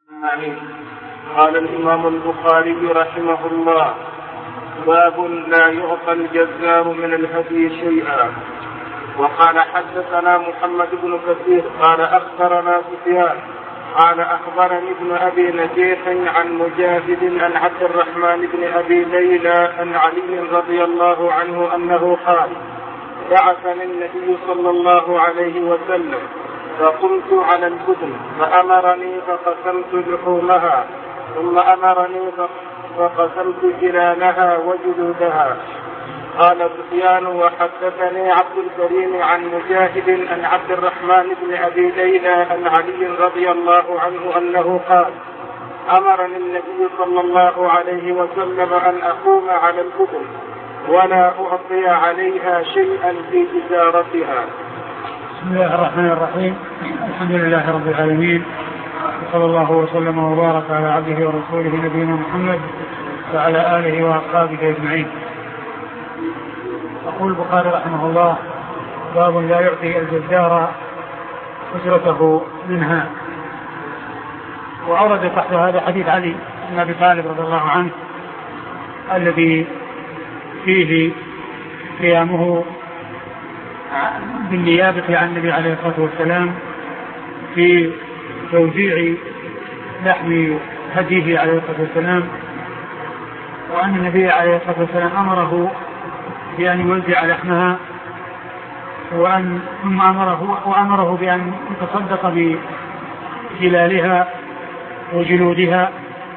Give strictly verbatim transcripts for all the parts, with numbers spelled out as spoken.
قال الإمام البخاري رحمه الله: باب لا يعطى الجزار من الهدي شيئا. وقال حدثنا محمد بن كثير قال أخبرنا سفيان قال أخبرني ابن أبي نجيح عن مجاهد عن عبد الرحمن بن أبي ليلى عن علي رضي الله عنه أنه قال: بعثني النبي صلى الله عليه وسلم فقمت على البدن فأمرني فقسمت لحومها ثم أمرني فقسمت جلالها وجلودها. قال سفيان: وحدثني عبد الكريم عن مجاهد عن عبد الرحمن بن أبي ليلى عن علي رضي الله عنه أنه قال: أمرني النبي صلى الله عليه وسلم أن أقوم على البدن ولا أعطي عليها شيئا في تجارتها. بسم الله الرحمن الرحيم. الحمد لله رب العالمين، وصلى الله وسلم وبارك على عبده ورسوله نبينا محمد وعلى آله وأصحابه أجمعين. يقول البخاري رحمه الله: باب لا يعطي الجزار أجرته منها. وأورد تحت هذا حديث علي بن أبي طالب رضي الله عنه الذي فيه قيامه بالنيابة عن النبي عليه الصلاة والسلام في توزيع لحم هديه عليه الصلاة والسلام، وأن النبي عليه الصلاة والسلام أمره بأن يوزع لحمها وأن ثم أمره, وأمره بأن يتصدق بجلالها وجلودها،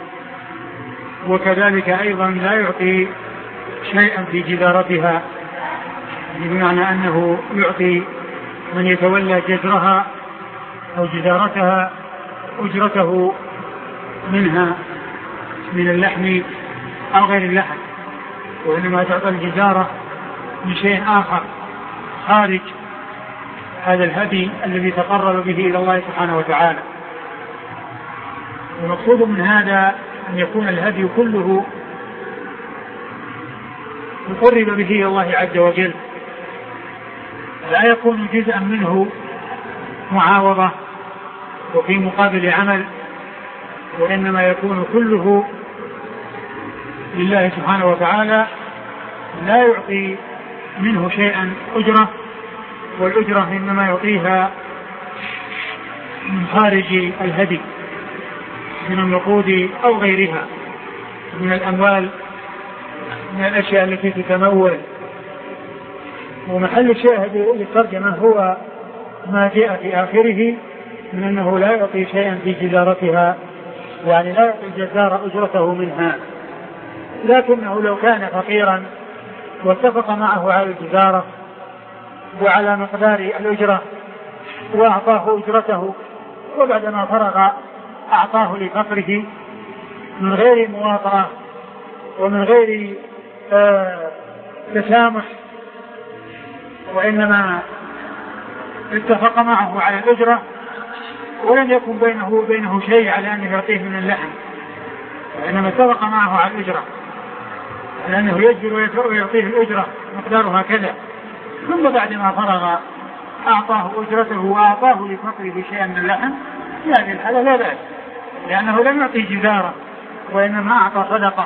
وكذلك أيضا لا يعطي شيئا في جدارتها، بمعنى أنه يعطي من يتولى جزرها أو جدارتها أجرته منها من اللحم أو غير اللحم، وإنما تعطى الجزارة من شيء آخر خارج هذا الهدي الذي تقرب به إلى الله سبحانه وتعالى. المقصود من هذا أن يكون الهدي كله يقرب به إلى الله عز وجل، لا يكون جزءا منه معاوضة وفي مقابل عمل، وإنما يكون كله لله سبحانه وتعالى، لا يعطي منه شيئا أجرة، والأجرة إنما يعطيها من خارج الهدي من النقود أو غيرها من الأموال، من الأشياء التي تتمول. ومحل الشاهد للترجمة هو ما جاء في آخره من أنه لا يعطي شيئا في جزارتها، يعني لا يعطي الجزار أجرته منها، لكنه لو كان فقيرا واتفق معه على الجزارة وعلى مقدار الأجرة وأعطاه أجرته، وبعدما فرغ أعطاه لفقره من غير مواطرة ومن غير آه تسامح، وإنما اتفق معه على الأجرة ولم يكن بينه وبينه شيء على أن يعطيه من اللحم، وإنما اتفق معه على الأجرة على أنه يجبر ويعطيه الأجرة مقدارها كذا، ثم بعد ما فرغ أعطاه أجرته وأعطاه لفقره شيئا من اللحم، في هذه الحالة لا بأس، لأنه لم يعطي جزارة وإنما أعطى صدقة.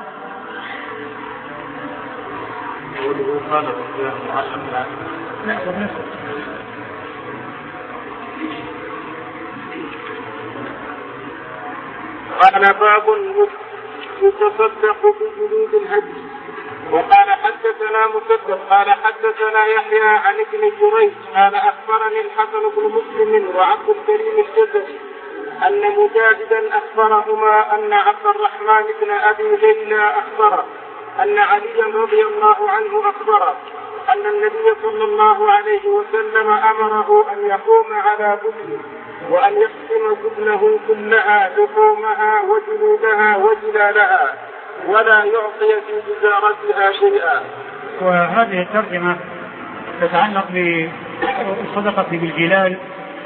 قال: باب يتصدق بجلود الهدي. وقال حدثنا مسدد قال حدثنا يحيى عن ابن جريج قال أخبرني الحسن بن مسلم وعبد الكريم الجزري أن مجاهدا أخبرهما أن عبد الرحمن بن أبي ليلى أخبره أن عليا رضي الله عنه أخبره أن النبي صلى الله عليه وسلم أمره أن يقوم على بدنه وأن يقسم بدنه كلها لحومها وجلودها وجلالها ولا يعطي في تجارتها شيئا. وهذه الترجمة تتعلق بالصدقة بالجلال،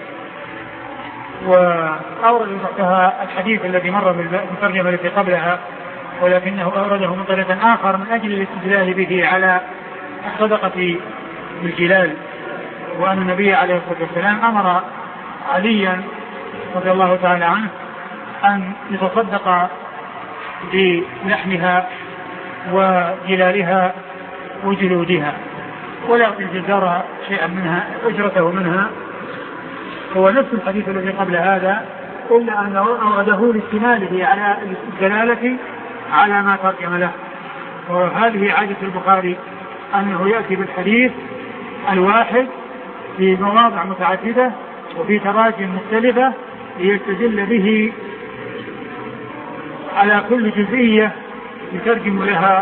وأورد تحتها الحديث الذي مر بالترجمة التي قبلها، ولكنه أورده من طريق آخر من أجل الاستدلال به على الصدقة بالجلال، وأن النبي عليه الصلاة والسلام أمر عليا رضي الله تعالى عنه أن يتصدق بلحمها وجلالها وجلودها ولا يعطي الجزار شيئا منها أجرته منها. هو نفس الحديث الذي قبل هذا، إلا أنه أورده لاستماله على الدلالة على ما ترجم له. وهذه عادة البخاري أنه يأتي بالحديث الواحد في مواضع متعددة وفي تراجم مختلفة ليستدل به على كل جزئية يترجم لها.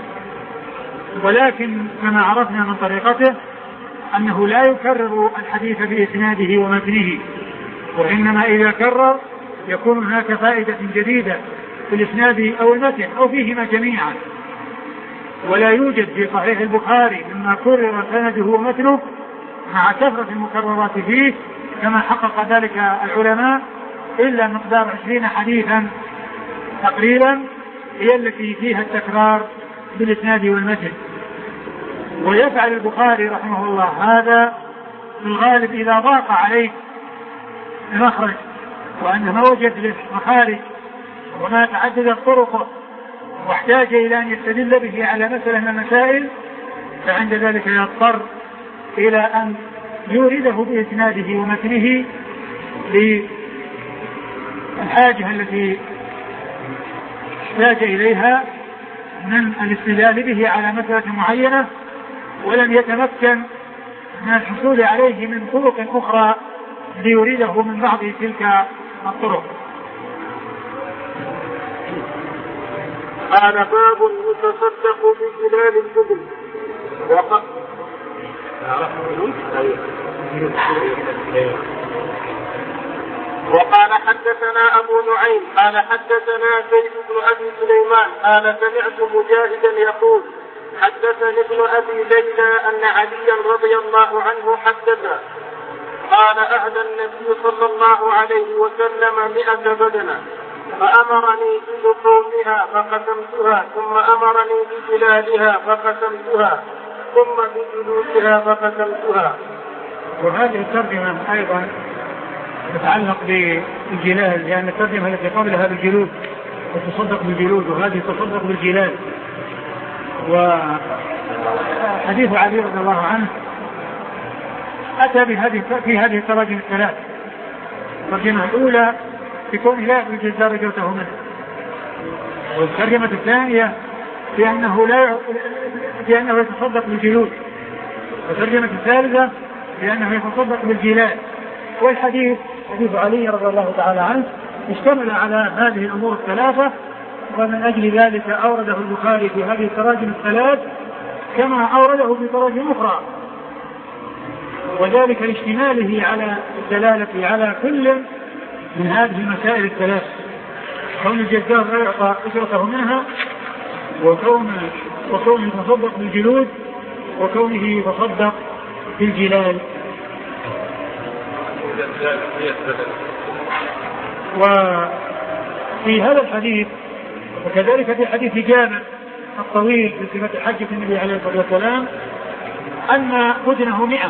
ولكن كما عرفنا من طريقته أنه لا يكرر الحديث بإسناده ومتنه، وإنما إذا كرر يكون هناك فائدة جديدة في الإسناد أو المتن أو فيهما جميعا. ولا يوجد في صحيح البخاري مما كرر سنده ومتنه مع كثرة المكررات فيه كما حقق ذلك العلماء إلا مقدار عشرين حديثا تقريبا هي التي فيها التكرار بالإسناد والمتن. ويفعل البخاري رحمه الله هذا في الغالب إذا ضاق عليه المخرج وأنه ما وجد له مخارج وما تعددت طرقه واحتاج إلى أن يستدل به على مسألة من المسائل، فعند ذلك يضطر إلى أن يورده بإسناده ومتنه للحاجة التي احتاج إليها من الاستدلال به على مسألة معينة، ولم يتمكن من الحصول عليه من طرق أخرى ليريده من بعض تلك الطرق. قال باب يتصدق بجلال الجبل. وق... وقال حدثنا أبو نعيم قال حدثنا زيد بن أبي سليمان قال سمعت مجاهدا يقول حدثني ابن أبي ليلى أن عليا رضي الله عنه حدث قال أهدى النبي صلى الله عليه وسلم مئة بدنة فأمرني بلحومها فقسمتها ثم أمرني بجلالها فقسمتها ثم بجلودها فقسمتها. وهذه الترجمة أيضا تتعلق بالجلال، لأن الترجمة التي قبلها بالجلود وتصدق بالجلود وهذه تصدق بالجلال. وحديث علي رضي الله عنه أتى بهذه في هذه التراجم الثلاث. الترجمة الأولى تكون لا الجزار أجرته منه، والترجمة الثانية بأنه لا بأنه يتصدق بالجلود، والترجمة الثالثة بأنه يتصدق بالجلال. والحديث حديث علي رضي الله تعالى عنه اشتمل على هذه الأمور الثلاثة، ومن أجل ذلك أورده البخاري في هذه التراجم الثلاث كما أورده في تراجم أخرى، وذلك لاشتماله على الدلالة على كل من هذه المسائل الثلاث، كون الجزار لا يعطى أجرته منها، وكون وكونه يتصدق بالجلود، وكونه يتصدق بالجلال. وفي هذا الحديث وكذلك في حديث جابر الطويل في صفة حجة النبي عليه الصلاة والسلام أن بدنه مئة.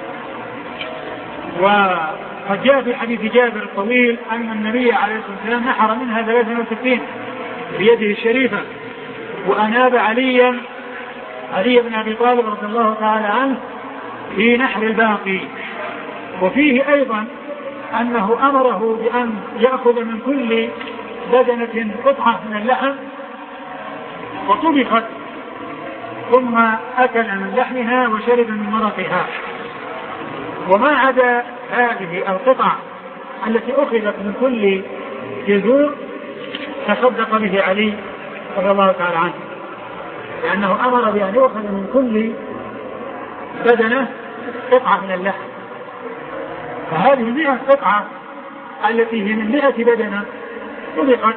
وقد جاء في حديث جابر الطويل أن النبي عليه الصلاة والسلام نحر منها ثلاثة وستين بيده الشريفة، وأناب عليا علي بن أبي طالب رضي الله تعالى عنه في نحر الباقي. وفيه أيضا أنه أمره بأن يأخذ من كل بدنة قطعة من اللحم وطبخت ثم أكل من لحمها وشرب من مرقها، وما عدا هذه القطع التي أخذت من كل جذور تصدق به علي رضي الله تعالى عنه، لأنه أمر بأن يأخذ من كل بدنة قطعة من اللحم. فهذه مئة قطعة التي هي من مئة بدنة طبقت،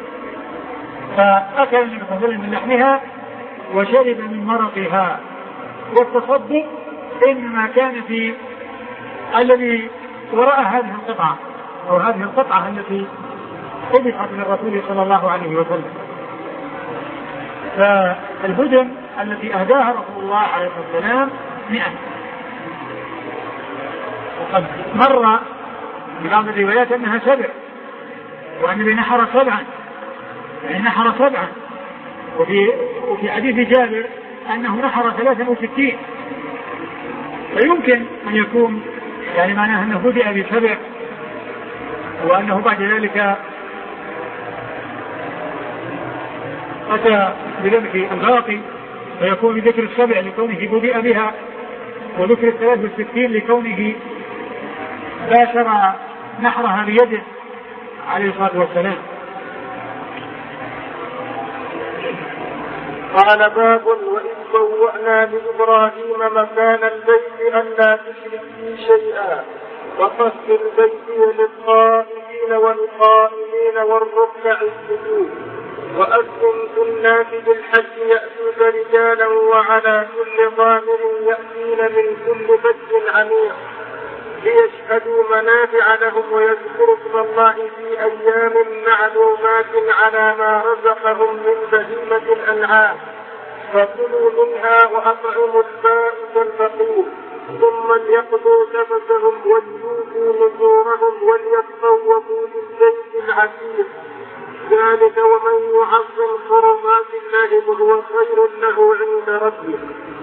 فأكل النبي من لحمها وشرب من مرقها. والتصدق إنما كان في الذي وراء هذه القطعة أو هذه القطعة التي طبقت من الرسول صلى الله عليه وسلم. فالبدن التي أهداها رسول الله عليه الصلاة والسلام مئة. وقد مر في بعض الروايات أنها سبع، وأن النبي نحر سبعا، يعني نحر سبعا. وفي, وفي حديث جابر أنه نحر ثلاثا وستين، فيمكن أن يكون يعني معناه أنه بدأ بسبع وأنه بعد ذلك أتى بذبح الباقي، فيكون ذكر السبع لكونه بدأ بها، وذكر الثلاث والستين لكونه باشر نحرها بيده عليه الصلاة والسلام. قال باب وإذ بوأنا لإبراهيم مكان البيت ألا تشرك بي شيئا وطهر بيتي للطائفين والقائمين والركع السجود وأذن في الناس بالحج يأتوك رجالا وعلى كل ضامر يأتين من كل فج عميق ليشهدوا منافع لهم ويذكروا اسم الله في أيام معلومات على ما رزقهم من بهيمة الأنعام فكلوا منها وأطعموا البائس الفقير ثم ليقضوا تفثهم وليوفوا نذورهم وليتطوفوا بالبيت العتيق ذلك ومن يعظم حرمات الله فهو خير له عند ربه.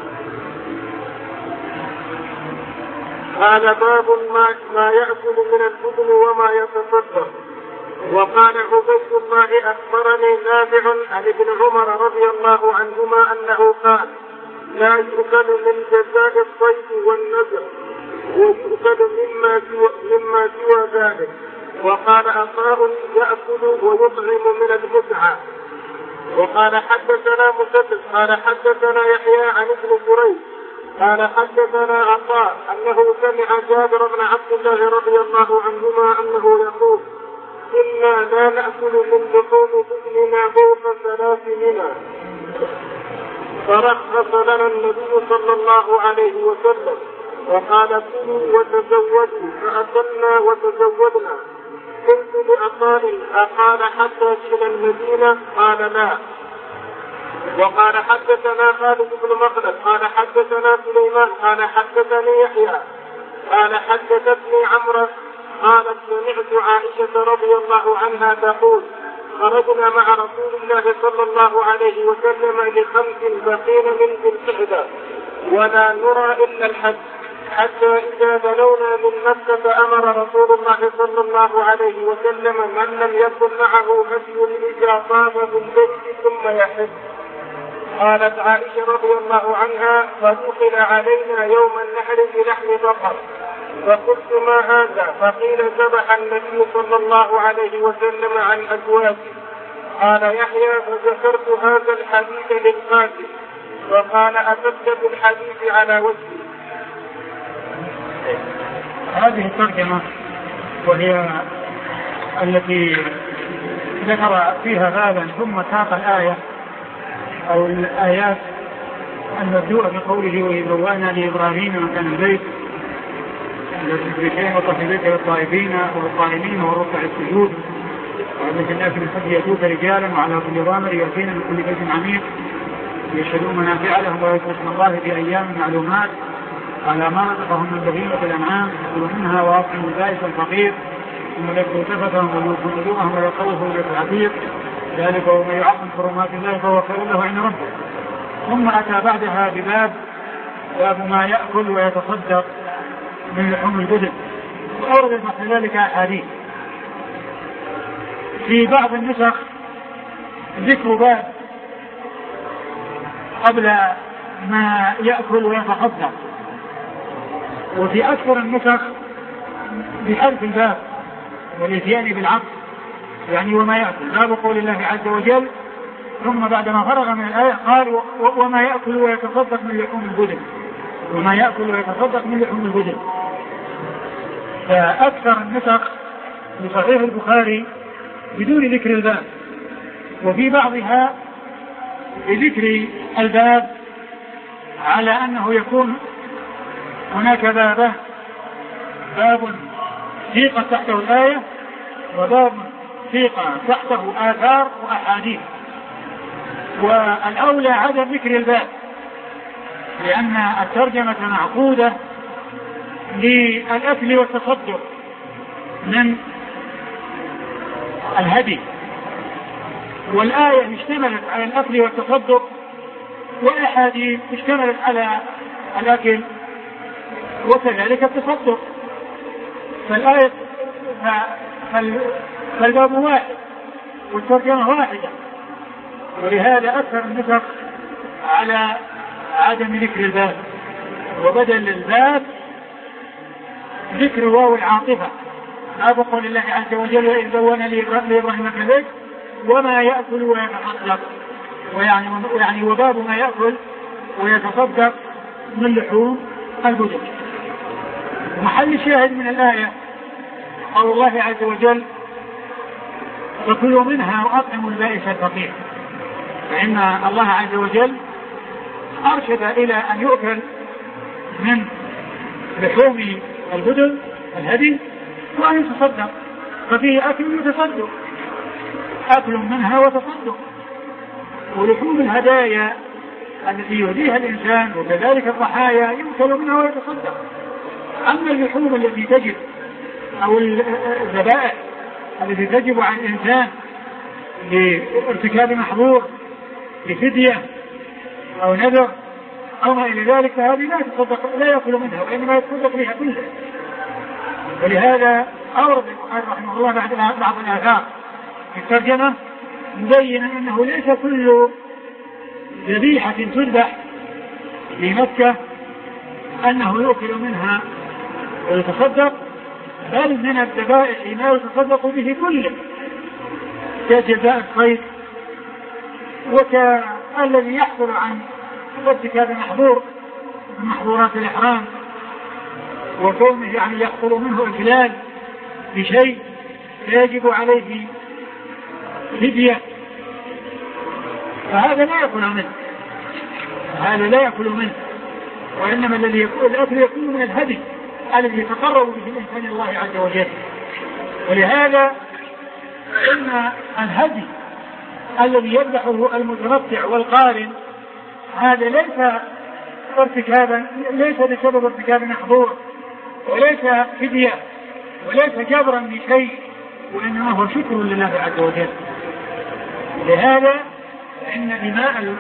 قال باب ما, ما يأكل من البدن وما يتصدق. وقال عبيد الله أخبرني نافع عن ابن عمر رضي الله عنهما أنه قال لا يؤكل من جزاء الصيد والنذر ويؤكل مما سوى, مما سوى ذلك. وقال عطاء يأكل ويطعم من المتعة. وقال حدثنا مسدد قال حدثنا يحيى عن ابن جريج قال حدثنا عطاء أنه سمع جابر بن عبد الله رضي الله عنهما أنه يقول إنا لا نأكل من لحوم بدننا فوق ثلاث منا فرخص لنا النبي صلى الله عليه وسلم وقال كلوا وتزودوا فأكلنا وتزودنا. قلت لعطاء أقال حتى جئنا المدينة قال لا. وقال حدثنا خالد بن مخلد قال حدثنا سليمان قال حدثني يحيى قال حدثتني عمرو قالت سمعت عائشة رضي الله عنها تقول خرجنا مع رسول الله صلى الله عليه وسلم لخمس بقين من ذي القعدة ولا نرى إلا الحج حتى إذا بلونا من مكة أمر رسول الله صلى الله عليه وسلم من لم يكن معه هدي إذا طاف بالبيت ثم يحج. قالت عائشة رضي الله عنها فدخل علينا يوم النحر بلحم بقر فقلت ما هذا؟ فقيل ذبح النبي صلى الله عليه وسلم عن أزواجه. قال يحيى فذكرت هذا الحديث للقاتل وقال أتبت بالحديث على وجهه. هذه الترجمة وهي التي ذكر فيها بابا ثم ساق الآية أو الآيات المبدوءة بقوله ويبوأنا لإبراهيم مكان البيت الذي وطف البيت للطائفين والقائمين والركع السجود وأن في الناس من حج يأتوك رجالا وعلى كل ضامر يأتين من كل بيت عميق ليشهدوا منافع لهم ويذكروا اسم الله في أيام معلومات على ما رزقهم من بهيمة الأنعام يأكلوا منها وأطعموا البائس الفقير ثم يكفوا تفتهم ويوفوا نذورهم ويطوفوا بالبيت العتيق ذلك ومن يعظم حرمات الله فهو خير له عند ربه. ثم أتى بعدها بباب باب ما يأكل ويتصدق من لحوم البدن وأورد مثل ذلك أحاديث. في بعض النسخ ذكر باب قبل ما يأكل ويتصدق وفي أكثر النسخ بحذف الباب والإتيان بالعطف يعني وما يأكل باب قول الله عز وجل ثم بعدما فرغ من الآية قال وما يأكل ويتصدق من لحوم البدن وما يأكل ويتصدق من لحوم البدن. فأكثر النسخ لصحيح البخاري بدون ذكر الباب وفي بعضها بذكر الباب على أنه يكون هناك بابه باب سيق تحته الآية وباب سيق تحته آثار وأحاديث. والأولى عدم ذكر الباب لأن الترجمة معقودة للأكل والتصدق من الهدي. والآية اشتملت على الأكل والتصدق، والأحاديث اشتملت على الأكل وكذلك التصدق. فالآية فالباب واحد والترجمة واحدة، ولهذا أكثر النسخ على عدم ذكر الباب، وبدل الباب ذكر واو العاطفة، ما بقول الله عز وجل وإذ بوّن لإبراهيم في البيت وما يأكل ويتصدق، ويعني يعني وباب ما يأكل ويتصدق من لحوم البدن. محل الشاهد من الآية قول الله عز وجل فكلوا منها وأطعموا البائس الفقير، فإن الله عز وجل أرشد إلى أن يؤكل من لحوم البدن الهدي وأن يتصدق، ففيه أكل وتصدق، أكل منها وتصدق. ولحوم الهدايا التي يهديها الإنسان وكذلك الضحايا يؤكل منها ويتصدق. أما اللحوم التي تجب أو الذبائح التي تجب على الإنسان لارتكاب محظور لفدية أو نذر أو ما إلى ذلك، فهذه لا يتصدق لا يأكل منها وإنما يتصدق بها كلها. ولهذا أورد البخاري رحمه الله بعض الآثار في الترجمة مبينا أنه ليس كل ذبيحة تذبح في مكة أنه يأكل منها ويتصدق، بل من الذبائح ما يتصدق به كله كجزاء الصيد وكالذي يحصل عن ارتكاب محظور من محظورات الإحرام وكونه يعني يحصل منه إخلال بشيء يجب عليه فدية، فهذا لا يأكل منه هذا لا يأكل منه وإنما الذي يكون الأكل يكون من الهدي الذي يتقرب به الإنسان الله عز وجل. ولهذا إن الهدي الذي يذبحه المتمتع والقارن هذا ليس ارتكابا ليس بسبب ارتكاب محظور وليس فدية وليس جبرا لشيء، وإنما هو شكر لله عز وجل. لهذا إن دماء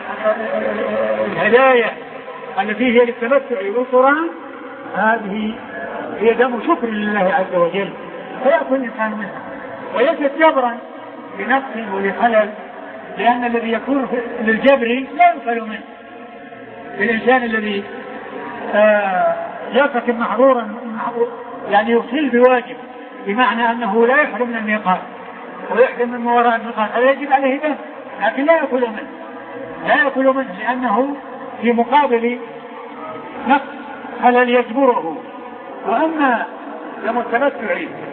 الهدايا التي هي للتمتع والقران هذه هي دم شكر لله عز وجل، فيأكل الإنسان منها وليست جبرا لنقص ولخلل، لأن الذي يكون للجبر لا يؤكل منه. الإنسان الذي آه يرتكب محظورا يعني يخل بواجب بمعنى أنه لا يحرم من الميقات ويحرم من وراء الميقات هذا يجب عليه دم، لكن لا يأكل منه لا يأكل منه لأنه في مقابل نقص خلل يجبره. وأما دم التمتع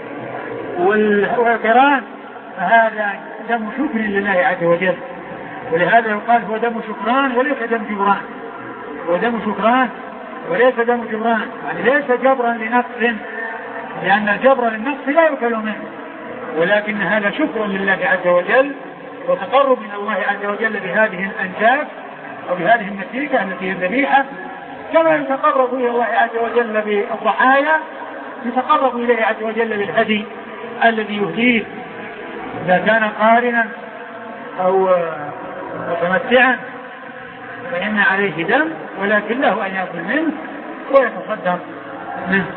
والقران فهذا دم شكر لله عز وجل، ولهذا يقال هو دم شكران وليس دم جبران، هو دم شكران وليس دم جبران، يعني ليس جبرا لنقص، لأن الجبر للنقص لا يؤكل منه، ولكن هذا شكر لله عز وجل وتقرب من الله عز وجل بهذه الأنساب أو بهذه النسيكة التي هي الذبيحة، كما يتقرب إلى الله عز وجل بالضحايا يتقرب إليه عز وجل بالهدي الذي يهديه إذا كان قارنا أو متمتعا فإن عليه دم، ولكن له أن يأكل منه ويتصدق منه.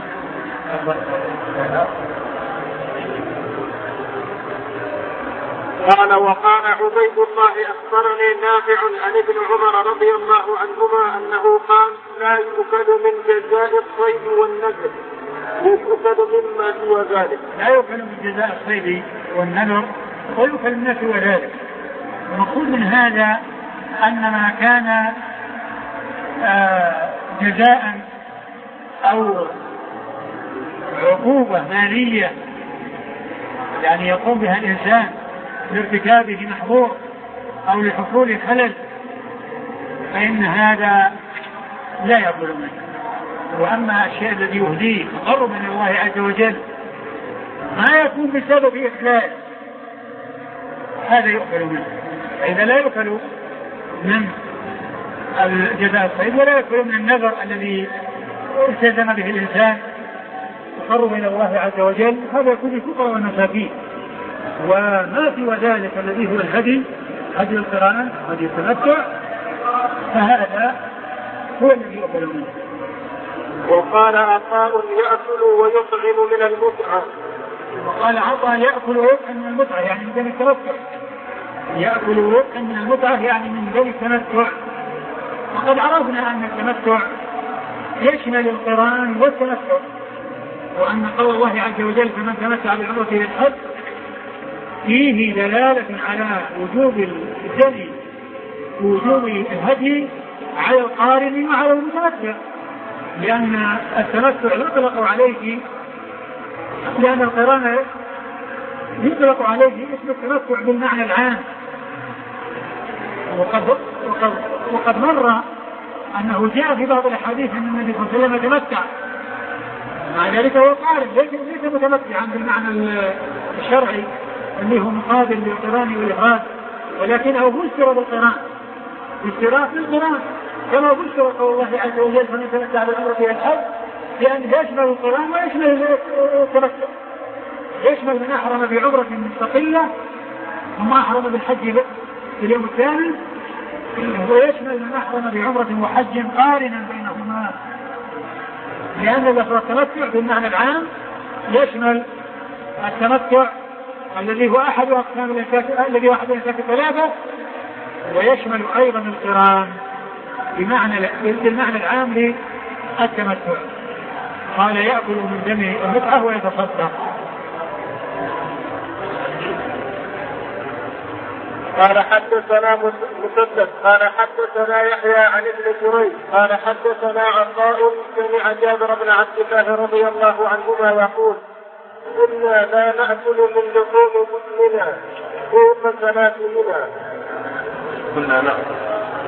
قال وقال عبيد الله أخبرني نافع عن ابن عمر رضي الله عنهما أنه قال لا يؤكل من جزاء الصيد والنذر، يؤكل مما سوى ذلك. لا يؤكل من جزاء الصيد والنذر ويؤكل مما سوى ذلك. المقصود من هذا أن ما كان آه جزاء أو عقوبة مالية يعني يقوم بها الإنسان لارتكابه محظور أو لحصول خلل فإن هذا لا يأكل منه. وأما الشيء الذي يهديه تقرب من الله عز وجل ما يكون بسبب إخلال هذا يؤكل منه. فإذا لا يؤكل من الجزاء الصيد ولا يأكل من النذر الذي التزم به الإنسان تقرب إلى الله عز وجل، هذا يكون الفقراء والمساكين وما سوى ذلك الذي هو الهدي هدي القران هدي التمتع فهذا هو الذي يؤكل منه. وقال عطاء يأكل ويطعم من المتعة. وقال عطاء يأكل ويطعم من المتعة يعني من ذلك التمتع. يأكل ويطعم من المتعة يعني من ذلك التمتع. وقد عرفنا أن التمتع يشمل القران والتمتع، وأن قول الله عز وجل فمن تمتع بالعمرة إلى الحج فيه دلالة على وجوب الدم ووجوب الهدي على القارن وعلى المتمتع، لأن التمتع يطلق عليه لأن القران يطلق عليه اسم التمتع بالمعنى العام. وقد وقد وقد مر أنه جاء في بعض الأحاديث أن النبي صلى الله عليه وسلم تمتع، مع ذلك هو قارن ليس متمتعا بالمعنى الشرعي اللي هو مقابل للقران والإفراد، ولكنه فسر بالقران فسر بالقران كما فسر قول الله عز وجل فمن تمتع بالعمرة إلى الحج، لأن يشمل القران ويشمل التمتع، يشمل من أحرم بعمرة مستقلة ثم أحرم بالحج في اليوم الثاني، ويشمل من أحرم بعمرة وحج قارنا بينهما، لأن التمتع بالمعنى العام يشمل التمتع الذي هو أحد أقسام الإنساك الذي هو أحد الإنساك الثلاثة، ويشمل أيضا القران بمعنى بالمعنى العام للتمتع. قال يأكل من دم المتعة ويتصدق. قال حدثنا مسدد قال حدثنا يحيى عن ابن جريج قال حدثنا عطاء سمع جابر بن عبد الله رضي الله عنهما يقول كنا لا نأكل من لحوم مسلمنا فوق ثلاث منا. كنا نأكل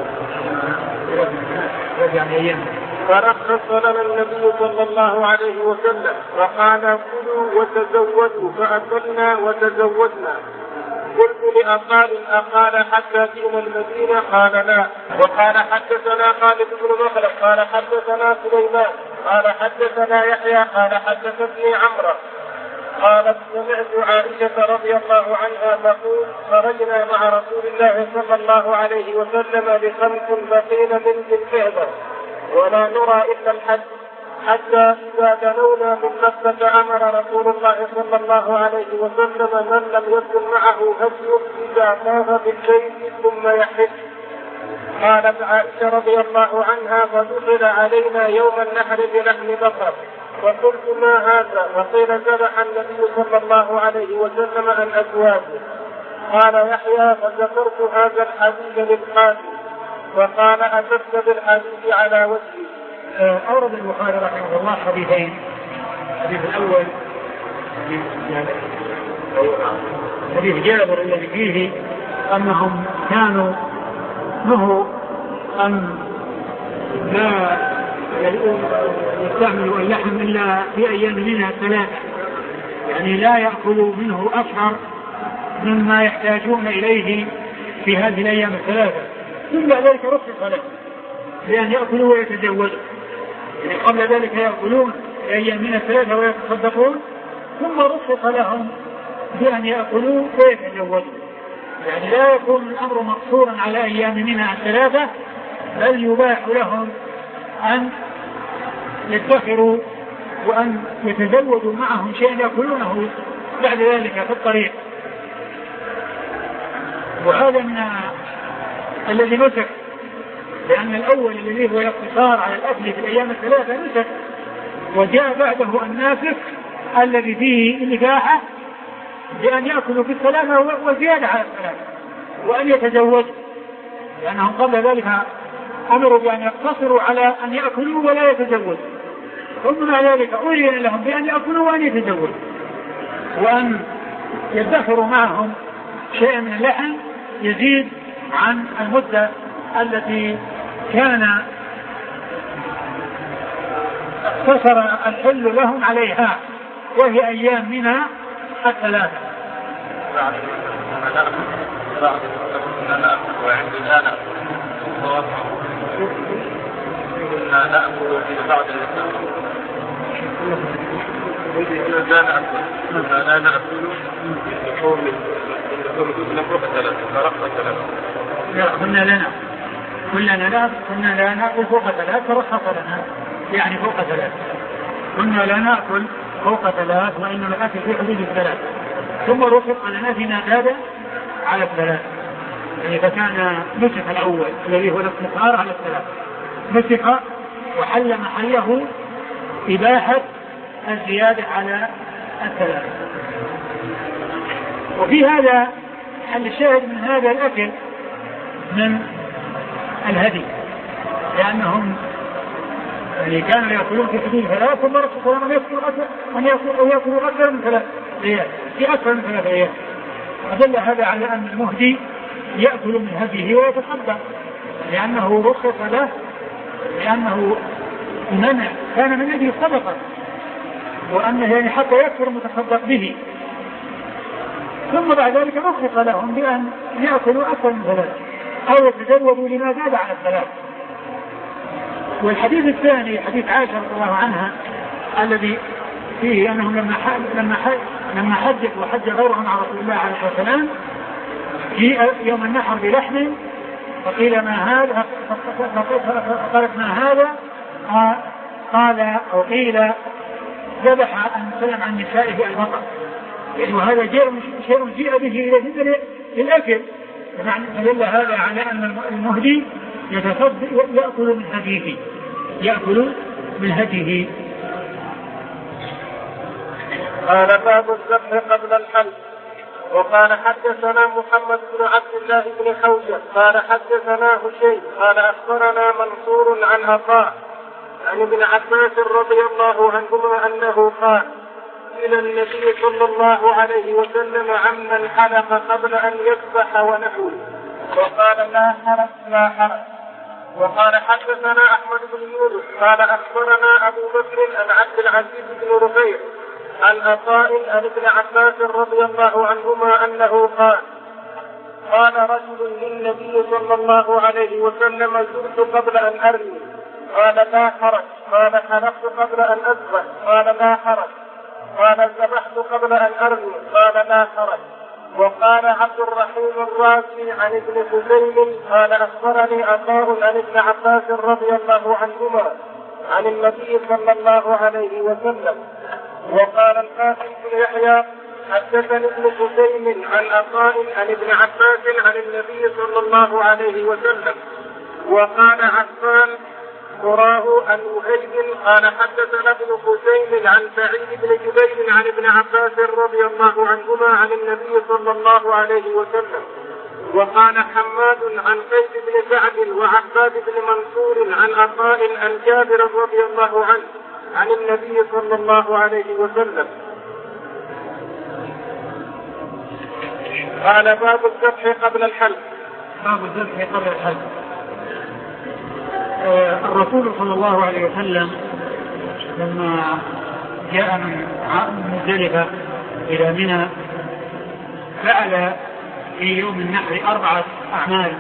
فرخص لنا النبي صلى الله عليه وسلم فقال كلوا وتزودوا فأكلنا وتزودنا. قلت لأقال أقال حتى جئنا المدينة قال لا. وقال حدثنا خالد بن مخلد قال حدثنا سليمان قال حدثنا يحيى قال حدثتني عمرو قالت سمعت عائشة رضي الله عنها تقول خرجنا مع رسول الله صلى الله عليه وسلم بخمس بقين من ذي القعدة ولا نرى إلا الحج حتى إذا دنونا من مكة أمر رسول الله صلى الله عليه وسلم من لم يكن معه هدي إذا طاف بالبيت ثم يحج. قالت عائشة رضي الله عنها فدخل علينا يوم النحر بلحم بقر وقلت ما هذا؟ وقيل ذبح النبي صلى الله عليه وسلم عن أزواجه. قال يحيى فذكرت هذا الحديث للقاضي وقال أتت بالحديث على وجهه. أورد البخاري رحمه الله حديثين. الحديث الأول حديث جابر الذي فيه أنهم كانوا نهوا أن لا يستعملوا اللحم إلا في أيام منها ثلاثة، يعني لا يأكلوا منه أكثر مما يحتاجون إليه في هذه الأيام الثلاثة، ثم بعد ذلك رخص لهم بأن يأكلوا ويتزوجوا، يعني قبل ذلك يأكلون في أيام منها ثلاثة ويتصدقون، ثم رخص لهم بأن يأكلوا ويتزوجوا، يعني لا يكون الأمر مقصورا على أيام منها الثلاثة، بل يباح لهم أن يدخروا وأن يتزودوا معهم شيئا يأكلونه بعد ذلك في الطريق. وهذا من الذي نسك، لأن الأول الذي هو الاقتصار على الأكل في الأيام الثلاثة نسك، وجاء بعده الناسك الذي فيه الإباحة بأن يأكلوا في الثلاثة وزيادة على الثلاثة وأن يتزوجوا، لأنهم قبل ذلك أمروا بأن يقتصروا على أن يأكلوا ولا يتزوجوا، ثم مع ذلك أذن لهم بأن يأكلوا وأن يتزوجوا وأن يدخروا معهم شيئا من اللحم يزيد عن المدة التي كان اقتصر الحل لهم عليها، وهي أيام منها الثلاثة. كنا نأكل وعندنا نأكل كنا نأكل في بعض كنا لا نأكل كنا لا نأكل اللحوم من فوق ثلاثة فرقنا ثلاثة. لا كنا لنا كلنا لا كنا لا نأكل فوق ثلاث فرخص لنا يعني فوق ثلاث كنا لا نأكل فوق ثلاث وإنما الأكل في حدود الثلاث ثم رفق لنا فيما زاد على الثلاث يعني فكان نسخ الأول الذي هو الاقتصار على الثلاث نسخ وحل محله إباحة الزيادة على الثلاث. وفي هذا حل الشاهد من هذا الأكل من الهدي لأنهم يعني كانوا يأكلون في حدود ثلاث ثم رسول الله عليه وسلم أن يأكلوا أكثر من ثلاث أيام في أكثر من ثلاث أيام. أدل هذا على أن المهدي يأكل من هديه ويتصدق لأنه رخص له لأنه منع كان من يده صدقة وأنه يعني حتى يكثر متصدق به ثم بعد ذلك رخص لهم بأن يأكلوا أكثر من ثلاث أو يتزودوا لما زاد على الثلاث. والحديث الثاني حديث عائشة رضي الله عنها الذي فيه أنهم لما لما لما حجت وحج غيرهم على رسول الله عليه الصلاة والسلام في يوم النحر بلحم فقيل ما هذا فقالت ما هذا قال أو قيل ذبح أن سلم عن نسائه البقر يعني وهذا شيء جيء به إلى جدا للأكل فمعنى فدل هذا على أن المهدي يتصدق يأكل من هديه يأكل من هديه. قال باب الذبح قبل الحلق. وقال حدثنا محمد بن عبد الله بن حوشة قال حدثنا هشيم قال أخبرنا منصور عن عطاء عن ابن عباس رضي الله عنهما أنه قال إلى النبي صلى الله عليه وسلم عمن حلق قبل أن يذبح ونحوه وقال لا حرج لا حرج. وقال حدثنا أحمد بن يونس قال أخبرنا أبو بكر عن عبد العزيز بن رفيع عن عطاء عن ابن عباس رضي الله عنهما أنه قال قال رجل للنبي صلى الله عليه وسلم زرت قبل أن أرمي قال لا حرج. قال حلقت قبل أن أذبح قال لا حرج. قال ذبحت قبل أن أرمي قال لا حرج. وقال عبد الرحيم الرازي عن ابن خزيم قال أخبرني عطاء عن ابن عباس رضي الله عنهما عن النبي صلى الله عليه وسلم. وقال القاسم بن يحيى حدثني ابن خزيم عن عطاء عن ابن عباس عن النبي صلى الله عليه وسلم. وقال عفان قراه عن وهيب قال حدثنا ابن خزيم عن سعيد بن جبير عن ابن عباس رضي الله عنهما عن النبي صلى الله عليه وسلم. وقال حماد عن قيس بن سعد وعباد بن منصور عن عطاء عن جابر رضي الله عنه عن النبي صلى الله عليه وسلم. قال باب الذبح قبل الحلق. باب الذبح قبل الحلق. آه الرسول صلى الله عليه وسلم لما جاء من مزدلفة إلى منى فعل في يوم النحر أربعة أعمال.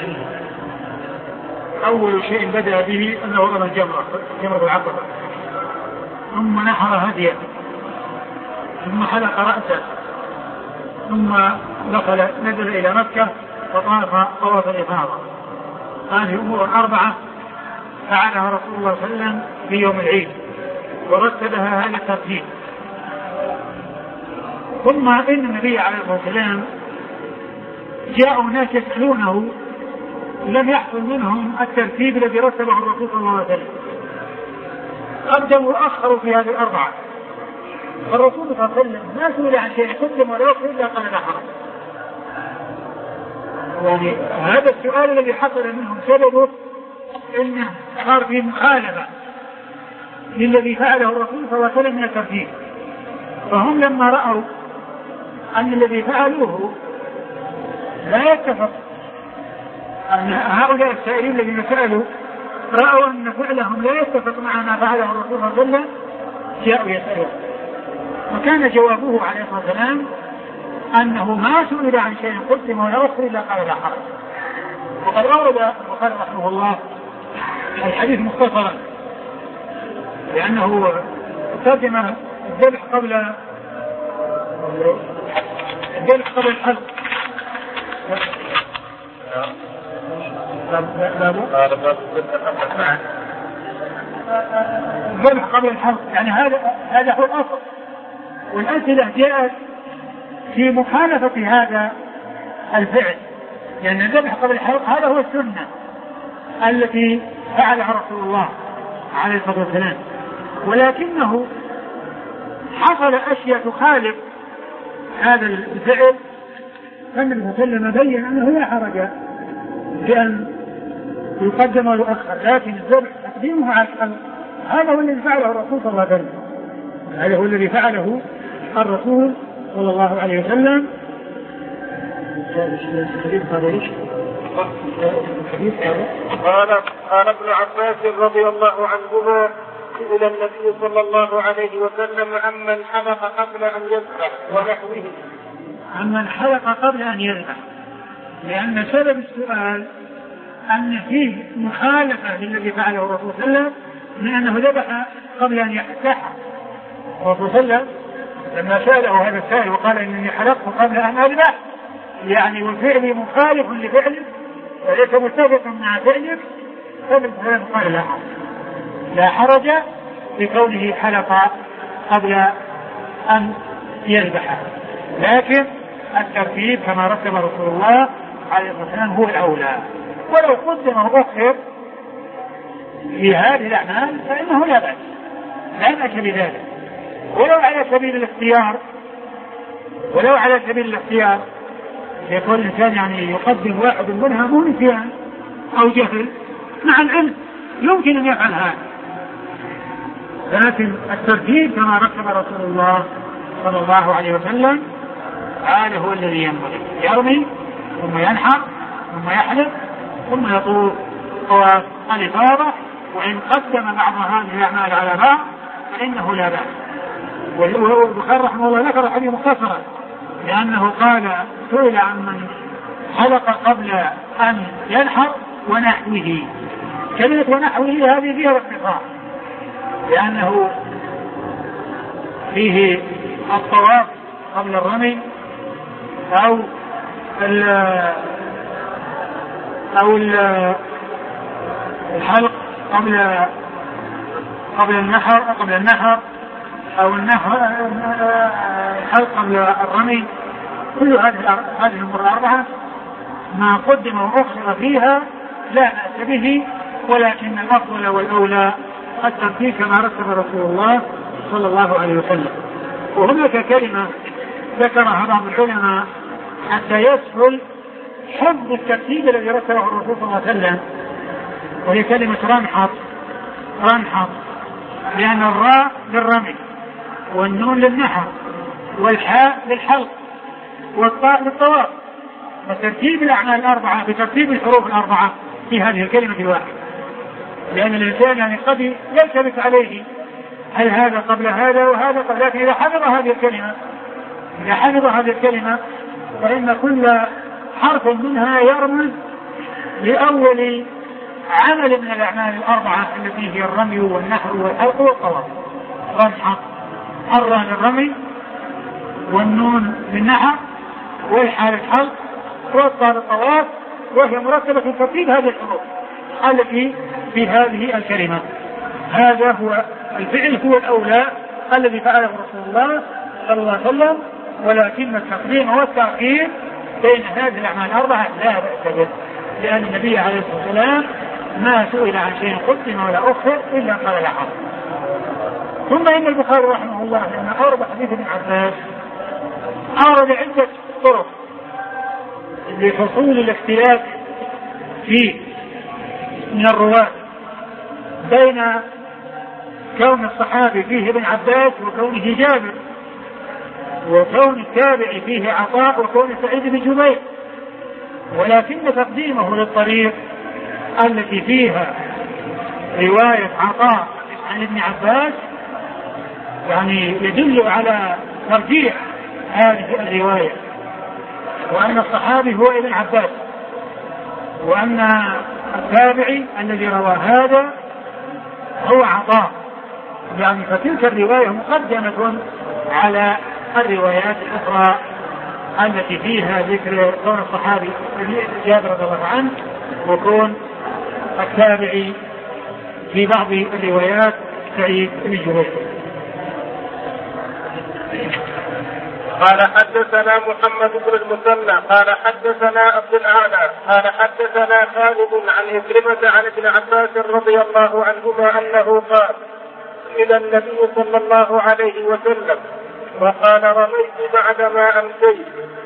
أول شيء بدأ به أنه رمى الجمرة جمرة العقبة ثم نحر هديا ثم حلق رأسه ثم دخل نزل إلى مكة فطاف طواف الإفاضة. هذه أمور أربعة فعلها رسول الله صلى الله عليه وسلم في يوم العيد ورتبها هذا الترتيب. ثم إن النبي عليه الصلاة والسلام جاءوا ناس يسألونه لم يحصل منهم الترتيب الذي رتبه الرسول صلى الله عليه وسلم قدموا وأخروا في هذه الأربعة. الرسول صلى الله عليه وسلم ما سئل عن شيء قدم ولا أخر إلا قال لا حرج. يعني هذا السؤال الذي حصل منهم سببه إنه صار في مخالفة للذي فعله الرسول صلى الله عليه وسلم من الترتيب. فهم لما رأوا أن الذي فعلوه لا يتفق أن هؤلاء السائلين الذين سألوا رأوا أن فعلهم لا يتفق مع ما فعله الرسول صلى الله عليه وسلم جاءوا يسألون. وكان جوابه عليه الصلاة والسلام أنه ما سئل عن شيء قدم ولا أخر إلا قال لا حرج. وقد أورد البخاري رحمه الله الحديث مختصرا لأنه ترجم الذبح قبل الذبح قبل الحلق. الذبح قبل الحلق يعني هذا هذا هو الأصل، والأسئلة جاءت في مخالفة هذا الفعل، لأن يعني الذبح قبل الحلق هذا هو السنة التي فعلها رسول الله عليه الصلاة والسلام، ولكنه حصل أشياء تخالف هذا الفعل، فالنبي صلى الله عليه وسلم بين أنه لا حرج بأن يقدم ويؤخر، لكن الذبح تقديمه على الحلق هذا هو الذي فعله الرسول صلى الله عليه وسلم، هذا هو الذي فعله الرسول صلى الله عليه وسلم. قال قال ابن عباس رضي الله عنهما إلى النبي صلى الله عليه وسلم عمن حلق قبل أن يذبح ونحوه. عمن حلق قبل أن يذبح، لأن سبب السؤال أن فيه مخالفة للذي فعله الرسول صلى الله عليه وسلم من أنه ذبح قبل أن يحلق. الرسول صلى الله عليه وسلم لما سأله هذا السائل وقال إنني حلقت قبل أن أذبح، يعني وفعلي مخالف لفعلك وليس متفقا مع فعلك، فالإنسان قال لا حرج لا حرج بكونه حلق قبل أن يذبح، لكن الترتيب كما رتب رسول الله عليه الصلاة والسلام هو الأولى، ولو قدم وأخر في هذه الأعمال فإنه لا بأس لا بأس بذلك، ولو على سبيل الاختيار ولو على سبيل الاختيار يكون الإنسان يعني يقدم واحد منها مو نسيان أو جهل مع العلم يمكن أن يفعل هذا، لكن الترتيب كما رتب رسول الله صلى الله عليه وسلم هذا هو الذي ينبغي، يرمي ثم ينحر ثم يحلق ثم يطوف طواف الإفاضة، وإن قدم بعض هذه الأعمال على بعض فإنه لا بأس. والبخاري رحمه الله ذكر الحديث مختصرا لأنه قال سئل عن من حلق قبل أن ينحر ونحوه، كلمة ونحوه هذه فيها الاختصار لأنه فيه الطواف قبل الرمي أو ال أو ال الحلق قبل قبل النحر قبل النحر أو النحر الحلق قبل الرمي، كل هذه هذه الأمور الأربعة ما قدم وأخر فيها لا بأس به، ولكن الأفضل والأولى الترتيب كما رتب رسول الله صلى الله عليه وسلم. وهناك كلمة ذكرها بعض العلماء حتى يسهل حفظ الترتيب الذي رتبه الرسول صلى الله عليه وسلم، وهي كلمة رنحط رنحط لأن الراء للرمي والنون للنحر والحاء للحلق والطاء للطواف، فترتيب الأعمال الأربعة بترتيب الحروف الأربعة في هذه الكلمة الواحدة، لأن الإنسان يعني قد يلتبس عليه هل هذا قبل هذا وهذا قبل، لكن إذا حفظ هذه الكلمة إذا حفظ هذه الكلمة فإن كل حرف منها يرمز لأول عمل من الأعمال الأربعة التي هي الرمي والنحر والحلق والطواف. رنحط الراء للرمي والنون للنحر والحاء للحلق والطاء للطواف، وهي مرتبة في ترتيب هذه الحروف التي في هذه الكلمة. هذا هو الفعل هو الأولى الذي فعله رسول الله صلى الله عليه وسلم، ولكن التقديم والتأخير بين هذه الأعمال الأربعة لا بأس به، لأن النبي عليه الصلاة والسلام ما سئل عن شيء قدم ولا أخر إلا قال لا حرج. ثم إن البخاري رحمه الله لما أورد حديث ابن عباس أورد عدة طرق لحصول الاختلاف فيه من الرواة بين كون الصحابي فيه ابن عباس وكونه جابر، وكون التابع فيه عطاء وكون سعيد بن جبير، ولكن تقديمه للطريق التي فيها رواية عطاء عن ابن عباس يعني يدل على ترجيح هذه الرواية، وأن الصحابي هو ابن عباس، وأن التابعي الذي روى هذا هو عطاء، يعني فتلك الرواية مقدمة على الروايات الأخرى التي فيها ذكر كون الصحابي جابر رضي الله عنه وكون التابعي في بعض الروايات سعيد بن جبير. قال حدثنا محمد بن المثنى قال حدثنا عبد الأعلى قال حدثنا خالد عن إكرمة عن ابن عباس رضي الله عنهما أنه قال إلى النبي صلى الله عليه وسلم وقال رميت بعدما أمسيت.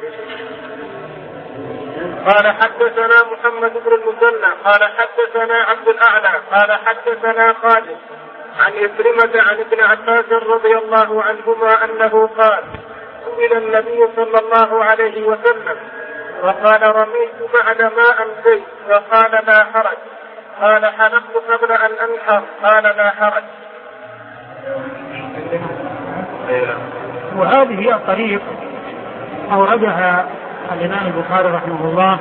قال حدثنا محمد بن المثنى قال حدثنا عبد الأعلى قال حدثنا خالد عن إكرمة عن ابن عباس رضي الله عنهما أنه قال إلى النبي صلى الله عليه وسلم وقال رميت بعدما أمسيت فقال لا حرج. قال حلقت قبل أن أنحر قال لا حرج. وهذه الطريق أوردها الإمام البخاري رحمه الله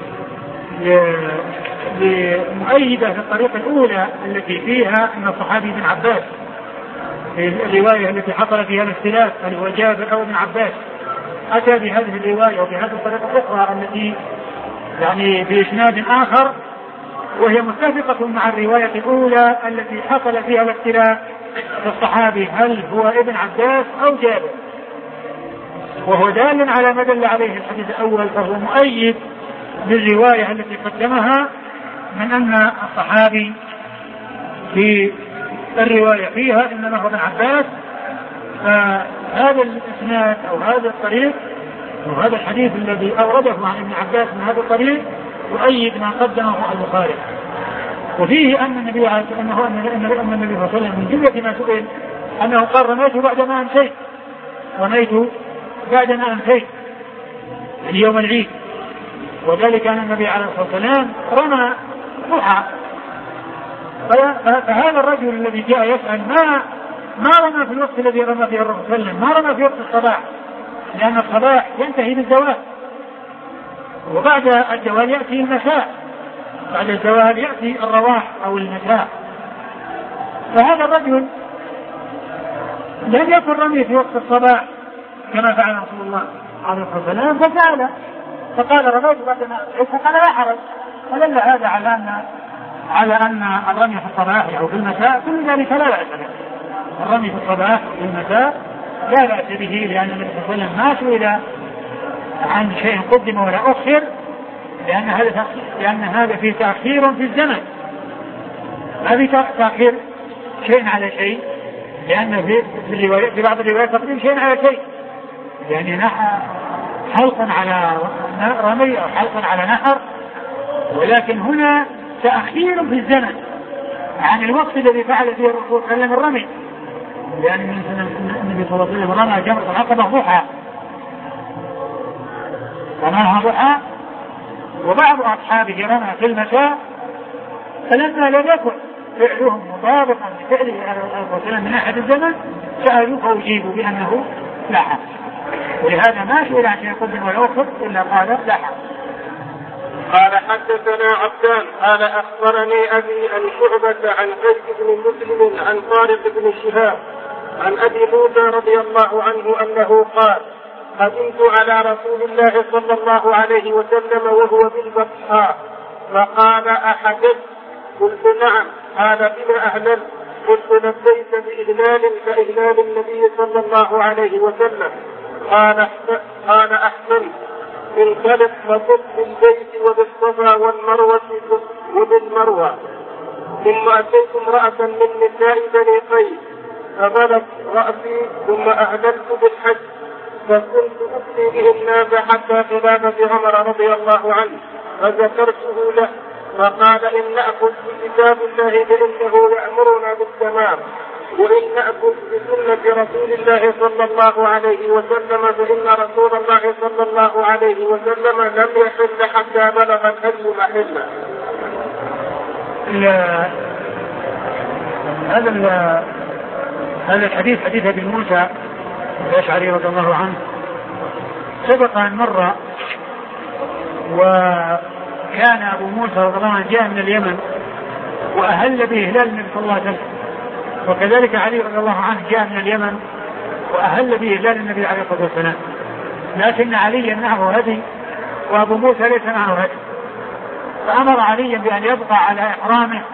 لمؤيدة في الطريقة الأولى التي فيها أن الصحابي ابن عباس في الرواية التي حصل فيها الاختلاف هل هو جابر أو ابن عباس أتى بهذه الرواية وبهذه الطريقة الأخرى التي يعني بإسناد آخر وهي متفقة مع الرواية الأولى التي حصل فيها الاختلاف في الصحابي هل هو ابن عباس أو جابر، وهو دال على ما دل عليه الحديث الأول، فهو مؤيد بالرواية التي قدمها من أن الصحابي في الرواية فيها إنما هو ابن عباس. فهذا الإسناد أو هذا الطريق وهذا الحديث الذي أورده عن ابن عباس من هذا الطريق يؤيد ما قدمه البخاري. وفيه أن النبي عليه أنه أن النبي صلى الله عليه وسلم من جملة ما سئل أنه قال رميت بعدما أمسيت، رميت بعدما أمسيت يوم العيد، وذلك أن النبي عليه الصلاة والسلام رمى ضحى. فهذا الرجل الذي جاء يسأل ما ما رمى في الوقت الذي رمى فيه الرسول صلى الله عليه وسلم، ما رمى في وقت الصباح، لأن الصباح ينتهي بالزوال وبعد الزوال يأتي المساء، بعد الزوال يأتي الرواح أو المساء. فهذا الرجل لم يكن رمي في وقت الصباح كما فعل رسول الله عليه الصلاة والسلام، فسأل فقال رميت بعدما فقال لا حرج. فدل هذا على أن على أن الرمي في الصباح أو في المساء كل ذلك لا بأس به. الرمي في الصباح في المساء لا بأس به، لأن النبي صلى الله عليه وسلم ما سئل عن شيء قدم ولا أخر، لأن هذا لأن هذا فيه تأخير في الزمن، ما في تأخير شيء على شيء، لأن في في, الروايات في بعض الروايات تقديم شيء على شيء، يعني حلق على رمي أو حلق على نحر، ولكن هنا تأخير في الزمن عن الوقت الذي فعل فيه الرسول صلى الله عليه وسلم الرمي، لأن النبي صلى الله عليه وسلم رمى جمرة العقبة ضحى، رماها ضحى، وبعض أصحابه رمى في المساء، فلما لم يكن فعلهم مطابقا لفعله عليه الصلاة والسلام من أحد الزمن سألوا فأجيبوا بأنه لا حرج، ولهذا ما سئل عن شيء قدم ولا أخر إلا قال لا حرج. قال حدثنا عبدان قال أخبرني أبي عن شعبة عن زيد بن مسلم عن طارق بن شهاب عن أبي موسى رضي الله عنه أنه قال قدمت على رسول الله صلى الله عليه وسلم وهو بالبطحاء فقال أحدث؟ قلت نعم. قال بما أهللت؟ قلت لبيت بإهلال كإهلال النبي صلى الله عليه وسلم. قال قال أحسنت، انطلق فطف بالبيت وبالصفا والمروة وبالمروة. ثم أتيت امرأة من نساء بني قيس فبلغت رأسي ثم أهللت بالحج، فكنت أفتي به الناس حتى خلافة عمر رضي الله عنه، فذكرته له فقال إن نأخذ بكتاب الله فإنه يأمرنا بالتمام، وإن نأخذ بسنة رسول الله صلى الله عليه وسلم فإن رسول الله صلى الله عليه وسلم لم يحل حتى بلغ الحج محله. هذا هذا الحديث حديث ابي موسى الأشعري رضي الله عنه سبق أن مر، وكان أبو موسى رضي الله عنه جاء من اليمن وأهل به هلال النبي صلى الله عليه وسلم، وكذلك علي رضي الله عنه جاء من اليمن وأهل به هلال النبي عليه الصلاة والسلام. لكن عليا معه هدي وأبو موسى ليس معه هدي، فأمر عليا بأن يبقى على إحرامه،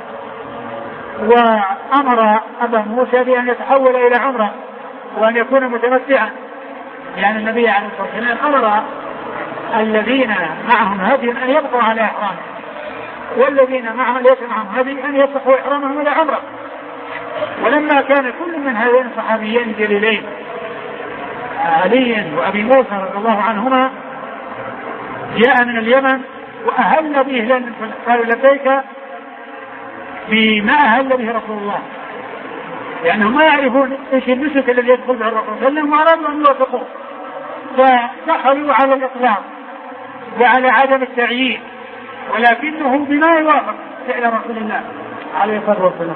وأمر أبا موسى بأن يتحول إلى عمرة وأن يكون متمتعا، يعني النبي عليه الصلاة والسلام أمر الذين معهم هدي أن يبقوا على إحرامه، والذين معهم ليس معهم هدي أن يصحوا إحرامهم إلى عمرة. ولما كان كل من هذين الصحابيين الجليلين علي وأبي موسى رضي الله عنهما جاء من اليمن وأهل به لن قالوا لبيك بما أهل به رسول الله، لأنهم ما يعرفون إيش النسك الذي يدخل به الرسول صلى الله عليه وسلم، وأرادوا أن يوافقوه فدخلوا على الإطلاق وعلى عدم التعيين، ولكنه بما يوافق فعل رسول الله عليه الصلاة والسلام.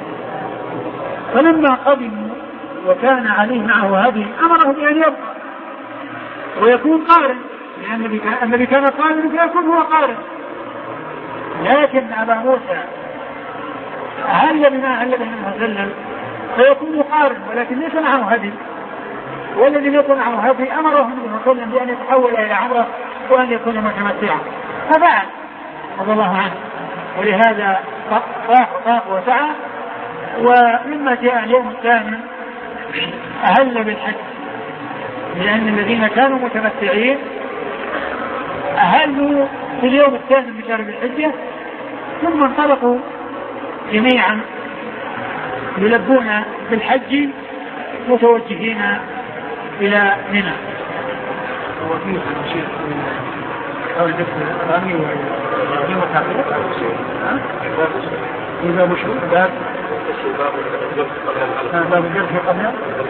فلما قدموا وكان عليه معه هدي أمره بأن يبقى ويكون قارن، لأن النبي كان قارن فيكون هو قارن. لكن أبا موسى أهل بما أهل به النبي صلى الله عليه وسلم فيكون قارن، ولكن ليس معه هدي، والذي يكون معه هدي أمره النبي صلى الله عليه وسلم بأن يتحول إلى عمرة وأن يكون متمتعا، ففعل رضي الله عنه. ولهذا طاف طاف وسعى. ومما جاء اليوم الثامن أهل بالحج، لأن الذين كانوا متمتعين أهلوا في اليوم الثامن من شهر الحجة، ثم انطلقوا جميعا يلبون بالحج متوجهين إلى منى. وفيه شيء أو الجسم الأمامي ويوم التعبير إذا مشهور باب باب الجرح قبل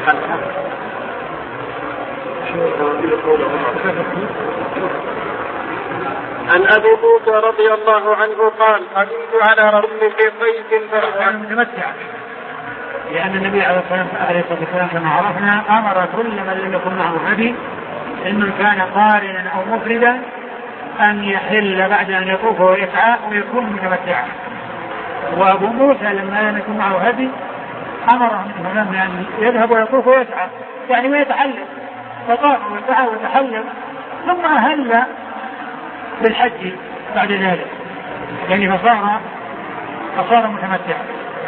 عن أبي موسى رضي الله عنه قال قدمت على رسول في قيس فكان متمتع، لأن النبي عليه الصلاة والسلام كما عرفنا أمر كل من لم يكن معه هدي إن كان قارنا أو مفردا أن يحل بعد أن يطوف ويسعى ويكون متمتعا. وأبو موسى لما لم يكن معه هدي أمره أن يذهب ويطوف ويسعى، يعني ما يتحلل، فطاف وسعى وتحلل ثم أهل بالحج بعد ذلك، يعني فصار فصار متمتعا.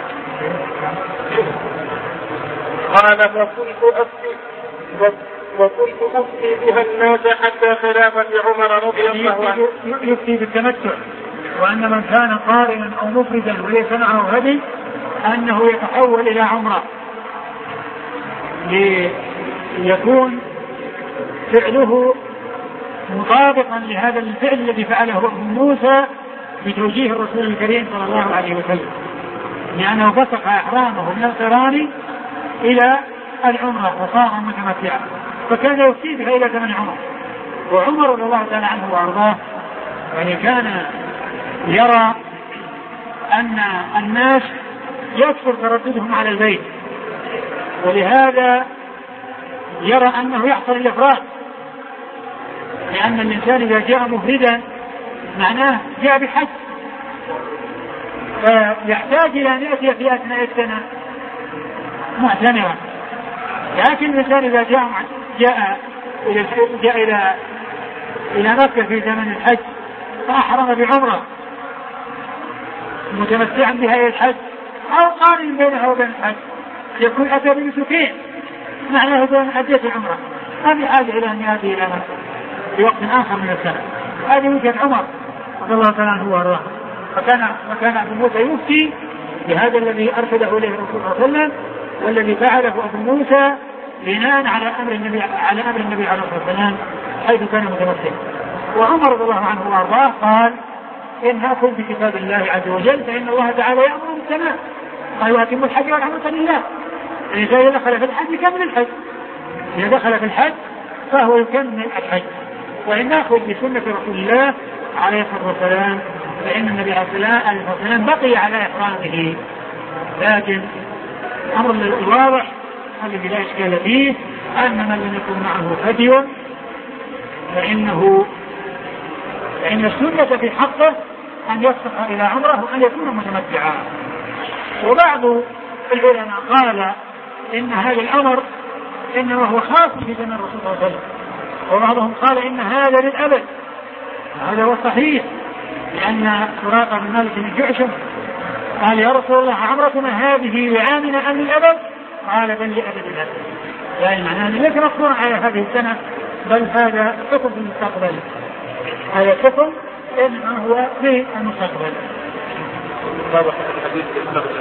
قال فكنت أفتي وكنت أفتي بها الناس حتى خلافا لعمر رضي الله عنه. يفتي بالتمتع، وأن من كان قارنا أو مفردا وليس معه هدي أنه يتحول إلى عمرة ليكون فعله مطابقا لهذا الفعل الذي فعله ابن موسى بتوجيه الرسول الكريم صلى الله عليه وسلم، لأنه فسق إحرامه من القران إلى العمرة وصار متمتعا، فكان يفتي بها إلى ثمن عمر. وعمر رضي الله تعالى عنه وأرضاه يعني كان يرى أن الناس يكثر ترددهم على البيت، ولهذا يرى أنه يحصل الإفراط، لأن الإنسان إذا جاء مفردا معناه جاء بحج، فيحتاج إلى أن يأتي في أثناء السنة معتمرا. لكن الإنسان إذا جاء جاء إلى جاء إلى إلى مكة في زمن الحج فأحرم بعمرة متمتعا بها إلى الحج أو قارن بينها وبين الحج، يكون أتى بنسكين معناه بين حجة العمرة، هذه حاجة إلى أن يأتي إلى مكة في وقت آخر من السنة. هذه وجهة عمر رضي الله تعالى عنه وارضاه. فكان وكان أبو موسى يفتي بهذا الذي أرشده إليه الرسول صلى الله عليه وسلم، والذي فعله أبو موسى بناء على أمر النبي على أمر النبي عليه الصلاة والسلام حيث كان متمسكا. وعمر رضي الله عنه وارضاه قال: إن أكن بكتاب الله عز وجل فإن الله تعالى يأمر بالتمام، قال: وأتموا الحج والعمرة لله. إذا دخل في الحج يكمل الحج، إذا دخل في الحج فهو يكمل الحج. وإن نأخذ بسنة رسول الله عليه الصلاة والسلام فإن النبي عليه الصلاة والسلام بقي على إحرامه. لكن الأمر الواضح الذي لا إشكال فيه أن من لم يكن معه هدي فإنه فإن السنة في حقه أن يصح إلى عمره وأن يكون متمتعا. وبعض العلماء قال إن هذا الأمر إنما هو خاص في زمن الرسول صلى الله عليه وسلم، وبعضهم قال إن هذا للأبد، هذا هو صحيح، لأن سراقة بن مالك بن جعشم قال يا رسول الله عمرتنا هذه لعامنا أم للأبد؟ قال بل لأبد الأبد، يعني معناه ليس مقصورا على هذه السنة، بل هذا حكم في المستقبل، هذا حكم إنما هو في المستقبل. طبعا الحديث المستقبل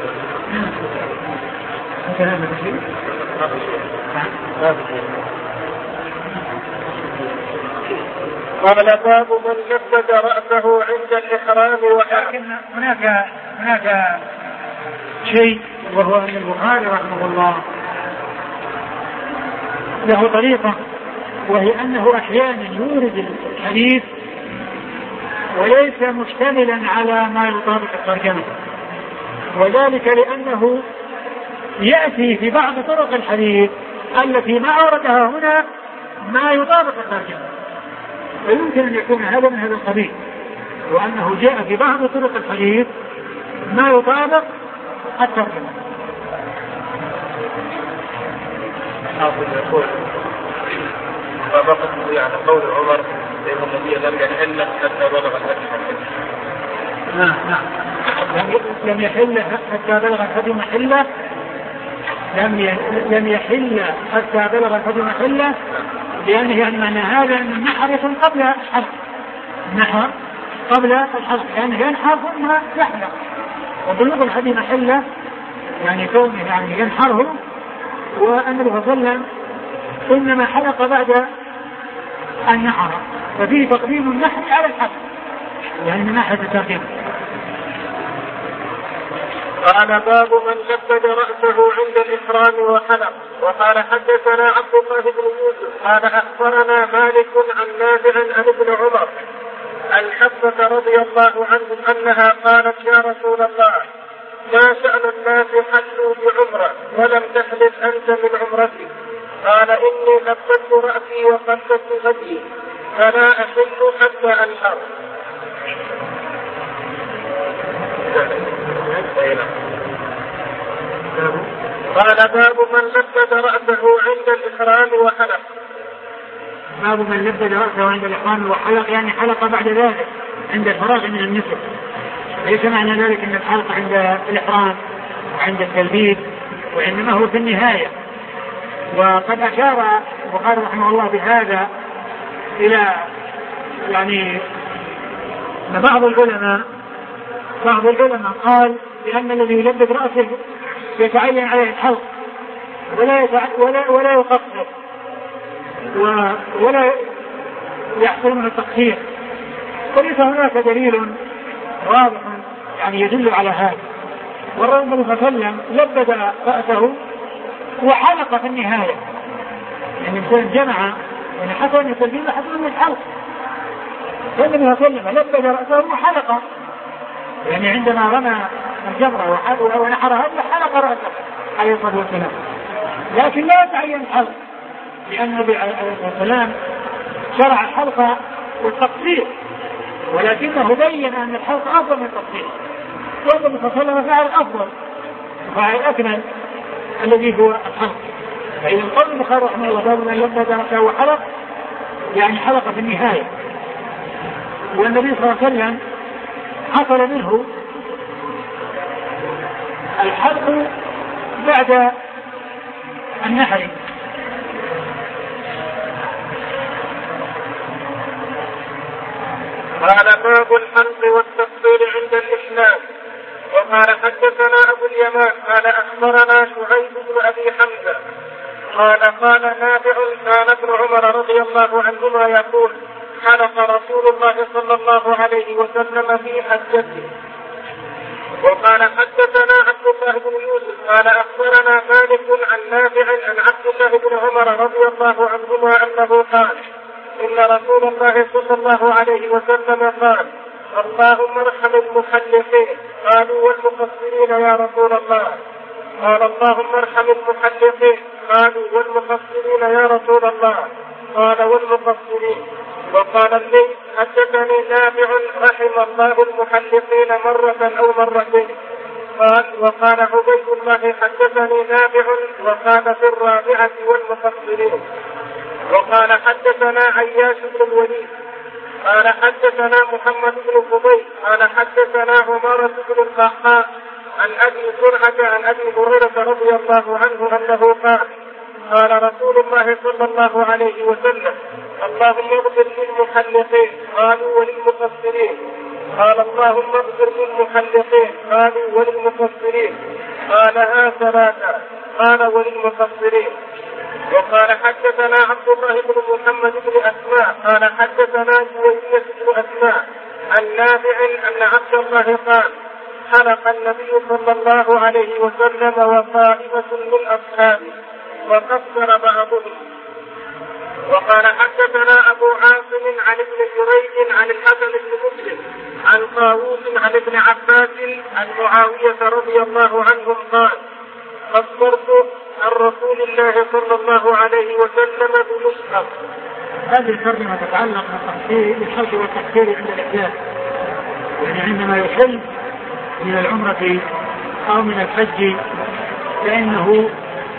قال باب من جدد رأسه عند الإحرام. ولكن هناك هناك شيء، وهو أن البخاري رحمه الله له طريقة، وهي أنه أحيانا يورد الحديث وليس مشتملا على ما يطابق الترجمة، وذلك لأنه يأتي في بعض طرق الحديث التي ما أوردها هنا ما يطابق الترجمة، ويمكن أن يكون هذا من هذا القبيل، وأنه جاء في بعض طرق الحديث ما يطابق الترجمة. فبقت يعني قول عمر إن النبي لم يحل حتى بلغ الهدي. نعم نعم لم يحل حتى بلغ الهدي محله، لم لم يحل حتى بلغ الهدي محله، لأنه يعني معنى هذا أن النحر يكون قبل الحلق، النحر قبل الحلق، لأنه ينحر ثم يحلق، وبلغ الهدي محله يعني كونه يعني ينحره، والنبي صلى الله عليه وسلم إنما حلق بعد النحر، ففيه تقديم النحر على الحلق يعني من ناحية الترجمة. قال باب من جدد رأسه عند الإحرام وحلق. وقال حدثنا عبد الله بن يوسف قال أخبرنا مالك عن نافع عن ابن عمر عن حفصة رضي الله عنهم أنها قالت يا رسول الله ما شأن الناس حلوا بعمرة ولم تحلل أنت من عمرتي؟ قال إني لبست رأسي وقدست هدي فلا أحل حتى أنحر. قال باب من لبد رأسه عند الإحرام وحلق. باب من لبد رأسه عند الإحرام وحلق، يعني حلق بعد ذلك عند الفراغ من النسك، ليس معنى ذلك أن الحلق عند الإحرام وعند التلبيد، وإنما هو في النهاية. وقد أشار البخاري رحمه الله بهذا إلى يعني بعض العلماء بعض العلماء قال بأن الذي يلبد رأسه يتعين عليه الحلق ولا ولا ولا يقصر ولا يحصل منه التقصير، وليس هناك دليل واضح يعني يدل على هذا. والرسول صلى الله عليه وسلم لبد رأسه وحلق في النهاية، يعني الإنسان جمع يعني حصل من التلبيد حصل من الحلق، فالنبي صلى الله عليه وسلم لبد رأسه وحلق، يعني عندما رمى الجمرة ونحرها حلق رأسه عليه الصلاة والسلام، لكن لا يتعين الحلق، لأن النبي عليه الصلاة والسلام شرع الحلق والتقصير، ولكنه بين أن الحلق أفضل من التقصير، والنبي صلى الله عليه وسلم فعل الأفضل وفعل الأكمل الذي هو الحلق. فإذا قال البخاري رحمه الله باب من لبد رأسه وحلق يعني حلق في النهاية، والنبي صلى الله عليه وسلم حصل منه الحلق بعد النحر. قال باب الحلق والتقصير عند الإسلام. وقال حدثنا أبو اليمان قال أخبرنا شعيب بن أبي حمزة قال قال نافع كان ابن عمر رضي الله عنهما يقول حلق رسول الله صلى الله عليه وسلم في حجته. وقال حدثنا عبد الله بن يوسف قال أخبرنا مالك عن نافع عن عبد الله بن عمر رضي الله عنهما أنه قال إن رسول الله صلى الله عليه وسلم قال اللهم ارحم المحلقين. قالوا والمقصرين يا رسول الله؟ قال اللهم ارحم المحلقين. قالوا والمقصرين يا رسول الله؟ قال والمقصرين. وقال الليث حدثني نافع رحم الله المحلقين مرة أو مرتين. قال وقال عبيد الله حدثني نافع وقال في الرابعة والمقصرين. وقال حدثنا عياش بن الوليد قال حدثنا محمد بن فضيل قال حدثنا عمارة بن القحطاء عن أبي زرعة عن أبي هريرة رضي الله عنه أنه قال قال رسول الله صلى الله عليه وسلم اللهم اغفر للمحلقين قالوا وللمقصرين قال اللهم اغفر للمحلقين قالوا وللمقصرين قالها ثلاثة قال وللمقصرين. وقال حدثنا عبد الله بن محمد بن أسماء قال حدثنا جويرية بن أسماء عن نافع أن عبد الله قال حلق النبي صلى الله عليه وسلم وطائفة من أصحابه وقصر بعضهم. وقال حدثنا أبو عاصم عن ابن جريج عن الحسن بن مسلم عن طاووس عن ابن عباس عن معاوية رضي الله عنهم قال قصرت عن رسول الله صلى الله عليه وسلم بمصحف. هذه الترجمة تتعلق بالحج والتقصير عند الإحداث، يعني عندما يحل من العمرة أو من الحج فإنه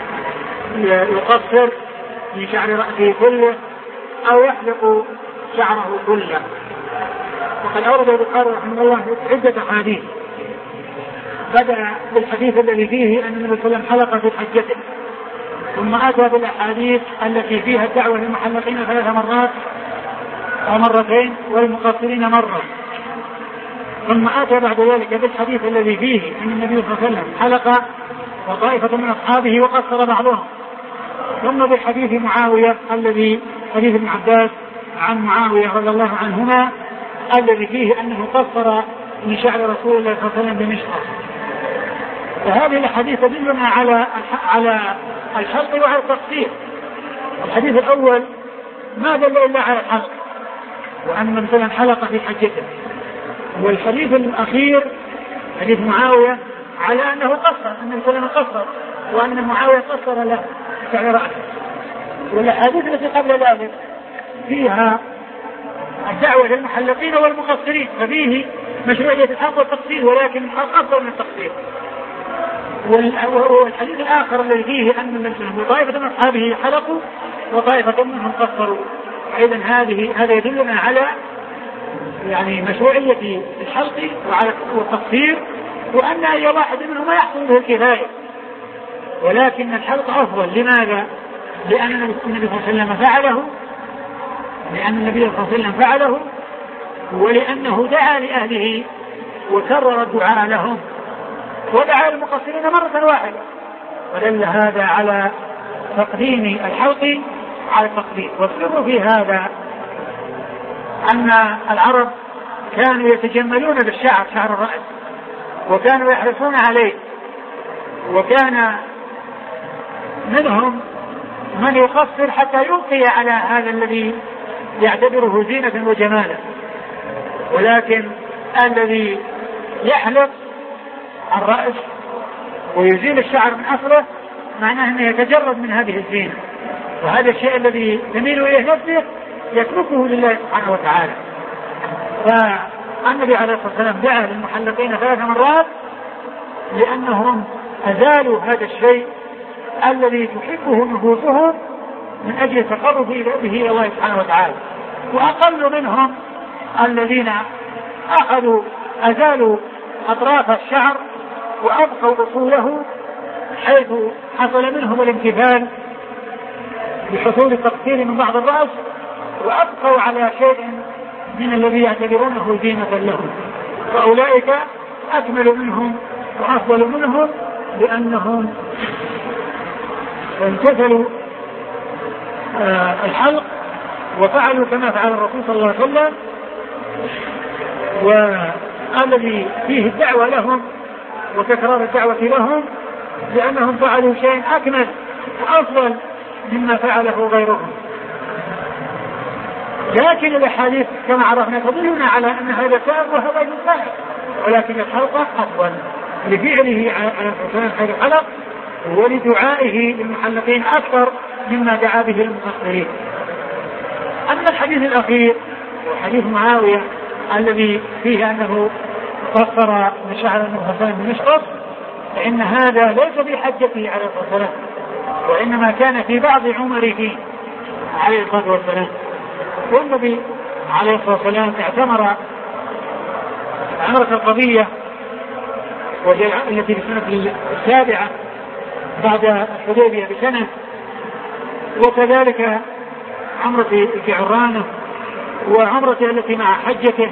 يقصر من شعر رأسه كله أو يحلق شعره كله. وقد أورد البخاري رحمه الله عدة أحاديث، بدأ بالحديث الذي فيه أن النبي صلى الله عليه وسلم حلق في حجته، ثم أتى بالأحاديث التي فيها الدعوة للمحلقين ثلاث مرات أو مرتين والمقصرين مرة، ثم أتى بعد ذلك بالحديث الذي فيه أن النبي صلى الله عليه وسلم حلق وطائفة من أصحابه وقصر بعضهم، ثم بالحديث معاوية الذي حديث ابن عباس عن معاوية رضي الله عنهما الذي فيه أنه قصر من شعر رسول الله صلى الله عليه وسلم بمشقص. فهذه الحديث تدلنا على على الحلق وعلى التقصير. الحديث الأول ما دل إلا على الحلق وأن مثلا حلق في حجته، والحديث الأخير حديث معاوية على أنه قصر، أن مثلا قصر وأن معاوية قصر له شعر رأسه. والأحاديث التي قبل ذلك فيها الدعوة للمحلقين والمقصرين، ففيه مشروعية الحلق والتقصير، ولكن الحلق أفضل من التقصير. والحديث الآخر الذي فيه أن من طائفة من أصحابه حلقوا وطائفة منهم قصروا. أيضا هذه هذا يدلنا على يعني مشروعية الحلق وعلى التقصير، وأن أي واحد منهما يحصل به الكفاية، ولكن الحلق أفضل. لماذا؟ لأن النبي صلى الله عليه وسلم فعله لأن النبي صلى الله عليه وسلم فعله ولأنه دعا لأهله وكرر الدعاء لهم، ودعا للمقصرين مرة واحدة، ودل هذا على تقديم الحلق على التقدير. والسر في هذا أن العرب كانوا يتجملون بالشعر، شعر الرأس، وكانوا يحرصون عليه، وكان منهم من يقصر حتى يلقي على هذا الذي يعتبره زينة وجمالا، ولكن الذي يحلق الرأس ويزيل الشعر من أصله معناه أنه يتجرد من هذه الزينة، وهذا الشيء الذي تميل إليه نفسه يتركه لله سبحانه وتعالى. فالنبي عليه الصلاة والسلام دعا للمحلقين ثلاث مرات لأنهم أزالوا هذا الشيء الذي تحبه نفوسهم من أجل التقرب به إلى الله سبحانه وتعالى. وأقل منهم الذين أخذوا أزالوا أطراف الشعر وأبقوا أصوله، حيث حصل منهم الامتثال بحصول التقصير من بعض الرأس، وأبقوا على شيء من الذي يعتبرونه زينة لهم، فأولئك أكمل منهم وأفضل منهم لأنهم امتثلوا آه الحلق وفعلوا كما فعل الرسول صلى الله عليه وسلم، والذي فيه الدعوة لهم وتكرار الدعوة لهم لأنهم فعلوا شيء أكمل وأفضل مما فعله غيرهم. لكن الأحاديث كما عرفنا تدلنا على أن هذا سائر وهذا غير سائر، ولكن الحلقة أفضل لفعله على الحسن خير الحلق ولدعائه للمحلقين أكثر مما دعا به المقصرين. أما الحديث الأخير وحديث معاوية الذي فيه أنه قصر من شعر الحسن بمشقص، فإن هذا ليس في حجته عليه الصلاة والسلام، وإنما كان في بعض عمره عليه الصلاة والسلام. والنبي عليه الصلاة والسلام اعتمر عمرة القضية وهي التي في السنة السابعة بعد الحديبية بسنة، وكذلك عمرة الجعرانة وعمرته التي مع حجته،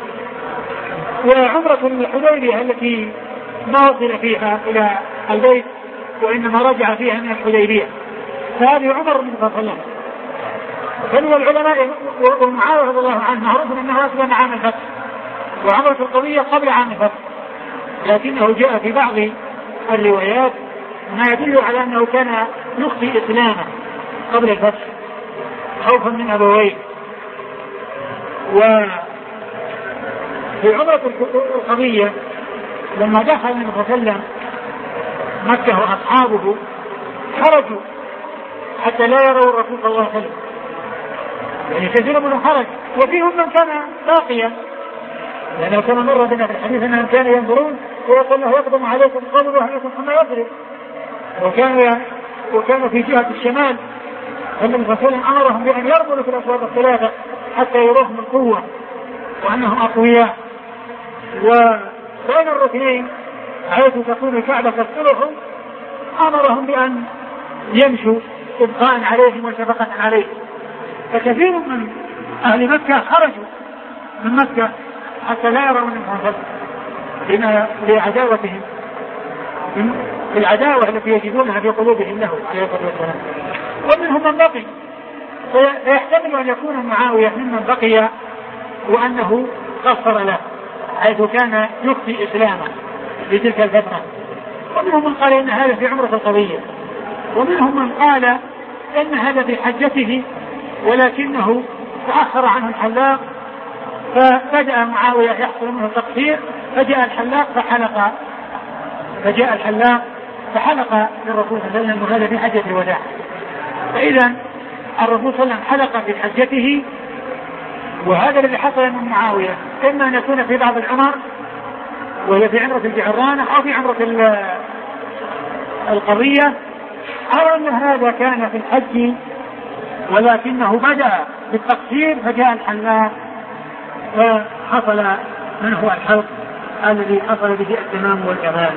وعمرة الحديبية التي ما وصل فيها إلى البيت وإنما رجع فيها من الحديبية. فهذه عمر من صلى الله عليه وسلم. فمن العلماء ومعاوية رضي الله عنه معروف أنه أسلم عام الفتح، وعمرة القضية قبل عام الفتح، لكنه جاء في بعض الروايات ما يدل على أنه كان يخفي إسلامه قبل الفتح خوفا من أبويه. وفي عمرة القضية لما دخل النبي صلى الله عليه وسلم مكة وأصحابه خرجوا حتى لا يروا الرسول صلى الله عليه وسلم، يعني كثير منهم خرج، وفيهم من كان باقيا، لأنه كان مر بنا في الحديث أنهم كانوا ينظرون ويقول له يقدم عليكم قوم وأهلكم ثم يضرب، وكان وكان في جهة الشمال. فالنبي صلى الله عليه وسلم أمرهم بأن يرملوا في الأسواق الثلاثة حتى يروهم القوة وأنهم أقوياء، وبين الركنين حيث تكون الكعبة تسترهم أمرهم بأن يمشوا إبقاء عليهم وشفقة عليهم. فكثير من أهل مكة خرجوا من مكة حتى لا يروا النبي صلى الله عليه وسلم لعداوتهم، العداوة التي يجدونها في قلوبهم له عليه الصلاة والسلام. ومنهم من بقي، فيحتمل أن يكون معاوية ممن بقي وأنه غفر له حيث كان يخفي إسلامه في تلك الفترة. ومنهم من قال إن هذا في عمرة القضية، ومنهم من قال إن هذا في حجته ولكنه تأخر عنه الحلاق فبدأ معاوية يحصل منه تقصير، فجاء الحلاق فحلق فجاء الحلاق فحلق للرسول صلى الله عليه وسلم، وهذا في حجة الوداع. فإذا الرسول صلى الله عليه وسلم حلق في حجته، وهذا الذي حصل من معاوية إما أن يكون في بعض العمر وهي في عمرة الجعرانة أو في عمرة القضية، أو أن هذا كان في الحج ولكنه بدأ بالتقصير فجاء الحلاق فحصل منه الحلق الذي حصل به التمام والكمال.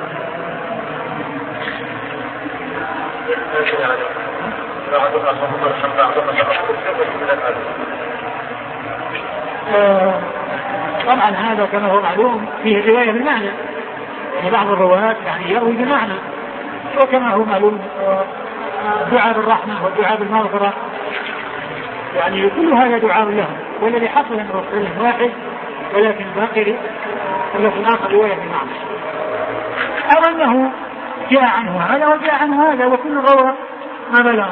آه طبعا هذا كما هو معلوم فيه رواية بالمعنى، يعني بعض الروايات يعني يروي بمعنى، وكما هو معلوم دعاء بالرحمة والدعاء بالمغفرة يعني كل هذا دعاء له، والذي حصل من رسول واحد ولكن باقي الذي آخر رواية بمعنى، أو أنه جاء عنه هذا وجاء عنه هذا وكل روى ما بلغ،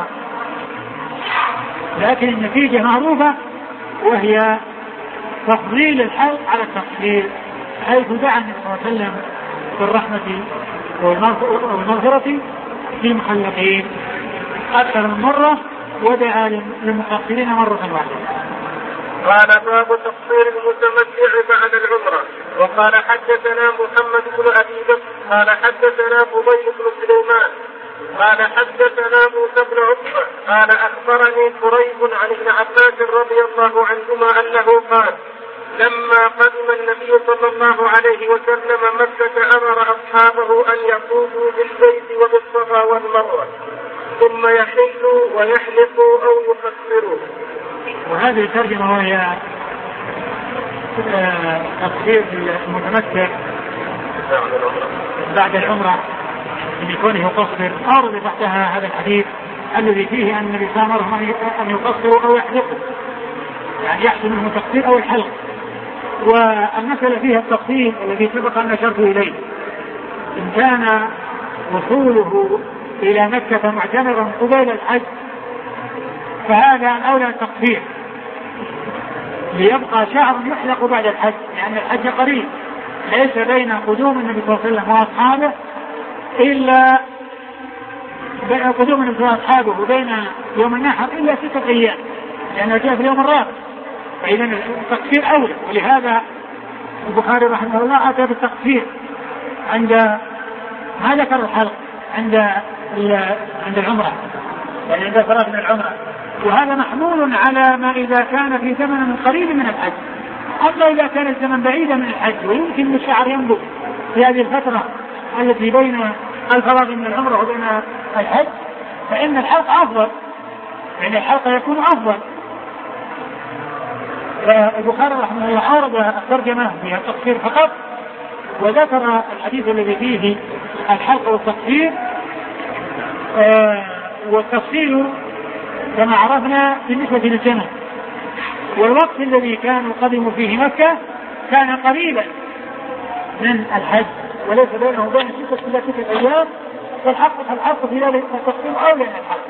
لكن النتيجة معروفة وهي تفضيل الحلق على التقصير، حيث دعا النبي صلى الله عليه وسلم بالرحمة والمغفرة للمحلقين أكثر من مرة ودعا للمقصرين مرة واحدة. قال باب تقصير المتمتع بعد العمرة. وقال حدثنا محمد بن أبي بكر قال حدثنا فضيل بن سليمان قال حدثنا موسى بن عقبة قال أخبرني قريب عن ابن عباس رضي الله عنهما أنه قال لما قدم النبي صلى الله عليه وسلم مكة أمر أصحابه أن يطوفوا بالبيت وبالصفا والمروة ثم يحلوا ويحلقوا أو يقصروا. وهذه الترجمة وهي تقصير المتمتع بعد العمرة من كونه يقصر، أورد تحتها هذا الحديث الذي فيه أن النبي صلى الله عليه وسلم أن يقصروا أو يحلقوا، يعني يحصل منه تقصير أو الحلق. والمسألة فيها التقصير الذي سبق أن أشرت إليه، إن كان وصوله إلى مكة معتمرا قبيل الحج فهذا الأولى التقصير ليبقى شعر يحلق بعد الحج، لأن الحج قريب ليس بين قدوم النبي صلى الله عليه وسلم وأصحابه إلا بين قدوم النبي وأصحابه وبين يوم النحر إلا ستة أيام، لأنه جاء في اليوم الرابع، فإذا التقصير أولى. ولهذا البخاري رحمه الله أتى بالتقصير عند ما ذكر الحلق عند عند العمرة، يعني عند فرغ من العمرة وهذا محمول على ما إذا كان في زمن قريب من الحج. أما إذا كان الزمن بعيدا من الحج ويمكن الشعر ينبت في هذه الفترة التي بين الفراغ من العمرة وبين الحج فإن الحلق أفضل، يعني الحلق يكون أفضل. فالبخاري رحمه الله أورد الترجمة في التقصير فقط، وذكر الحديث الذي فيه الحلق والتقصير. آه والتفصيل كما عرفنا بالنسبة للزمن، والوقت الذي كانوا قدموا فيه مكة كان قريبا من الحج وليس بينه وبين ستة إلى ستة أيام، فالحق فالحق في ذلك التقسيم أولى من الحق.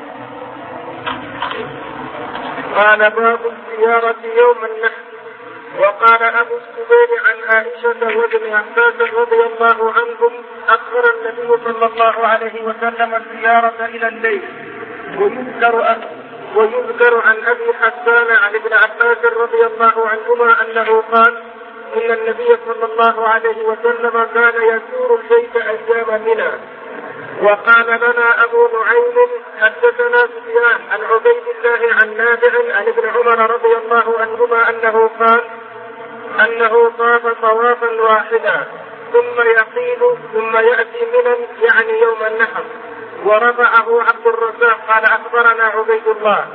قال باب الزيارة يوم النحر. وقال أبو الزبير عن عائشة وابن عباس رضي الله عنهم أخر النبي صلى الله عليه وسلم الزيارة إلى الليل. ويذكر ويذكر عن أبي حسان عن ابن عباس رضي الله عنهما أنه قال إن النبي صلى الله عليه وسلم كان يزور البيت أيام منى. وقال لنا أبو نعيم حدثنا سفيان عن عبيد الله عن نافع عن ابن عمر رضي الله عنهما أنه قال أنه طاف طوافا واحدا ثم يقيل ثم يأتي منى يعني يوم النحر. ورفعه عبد الرزاق قال أخبرنا عبيد الله.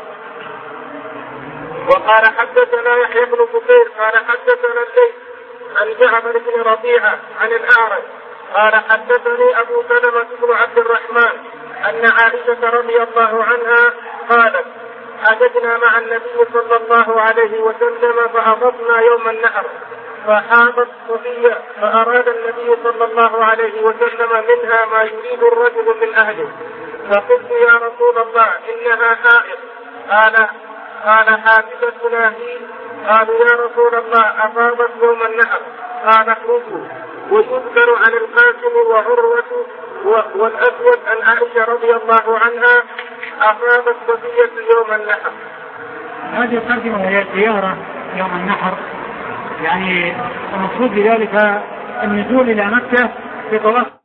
وقال حدثنا يحيى بن بكير قال حدثنا الليث عن جعفر بن ربيعة عن الأعرج قال حدثني أبو سلمة بن عبد الرحمن أن عائشة رضي الله عنها قالت حدثنا مع النبي صلى الله عليه وسلم فأفضنا يوم النحر فحاضت صفية فأراد النبي صلى الله عليه وسلم منها ما يريد الرجل من أهله فقلت يا رسول الله إنها حائض. قال قال حافظتنا هي. قالوا يا رسول الله أفاضت يوم النحر. قال اخرجوا. ويذكر عن القاسم وعروة والأسود عن عائشة رضي الله عنها أفاضت صفية يوم النحر. هذه الترجمة هي الزيارة يوم النحر، يعني المقصود بذلك النزول إلى مكة في طواف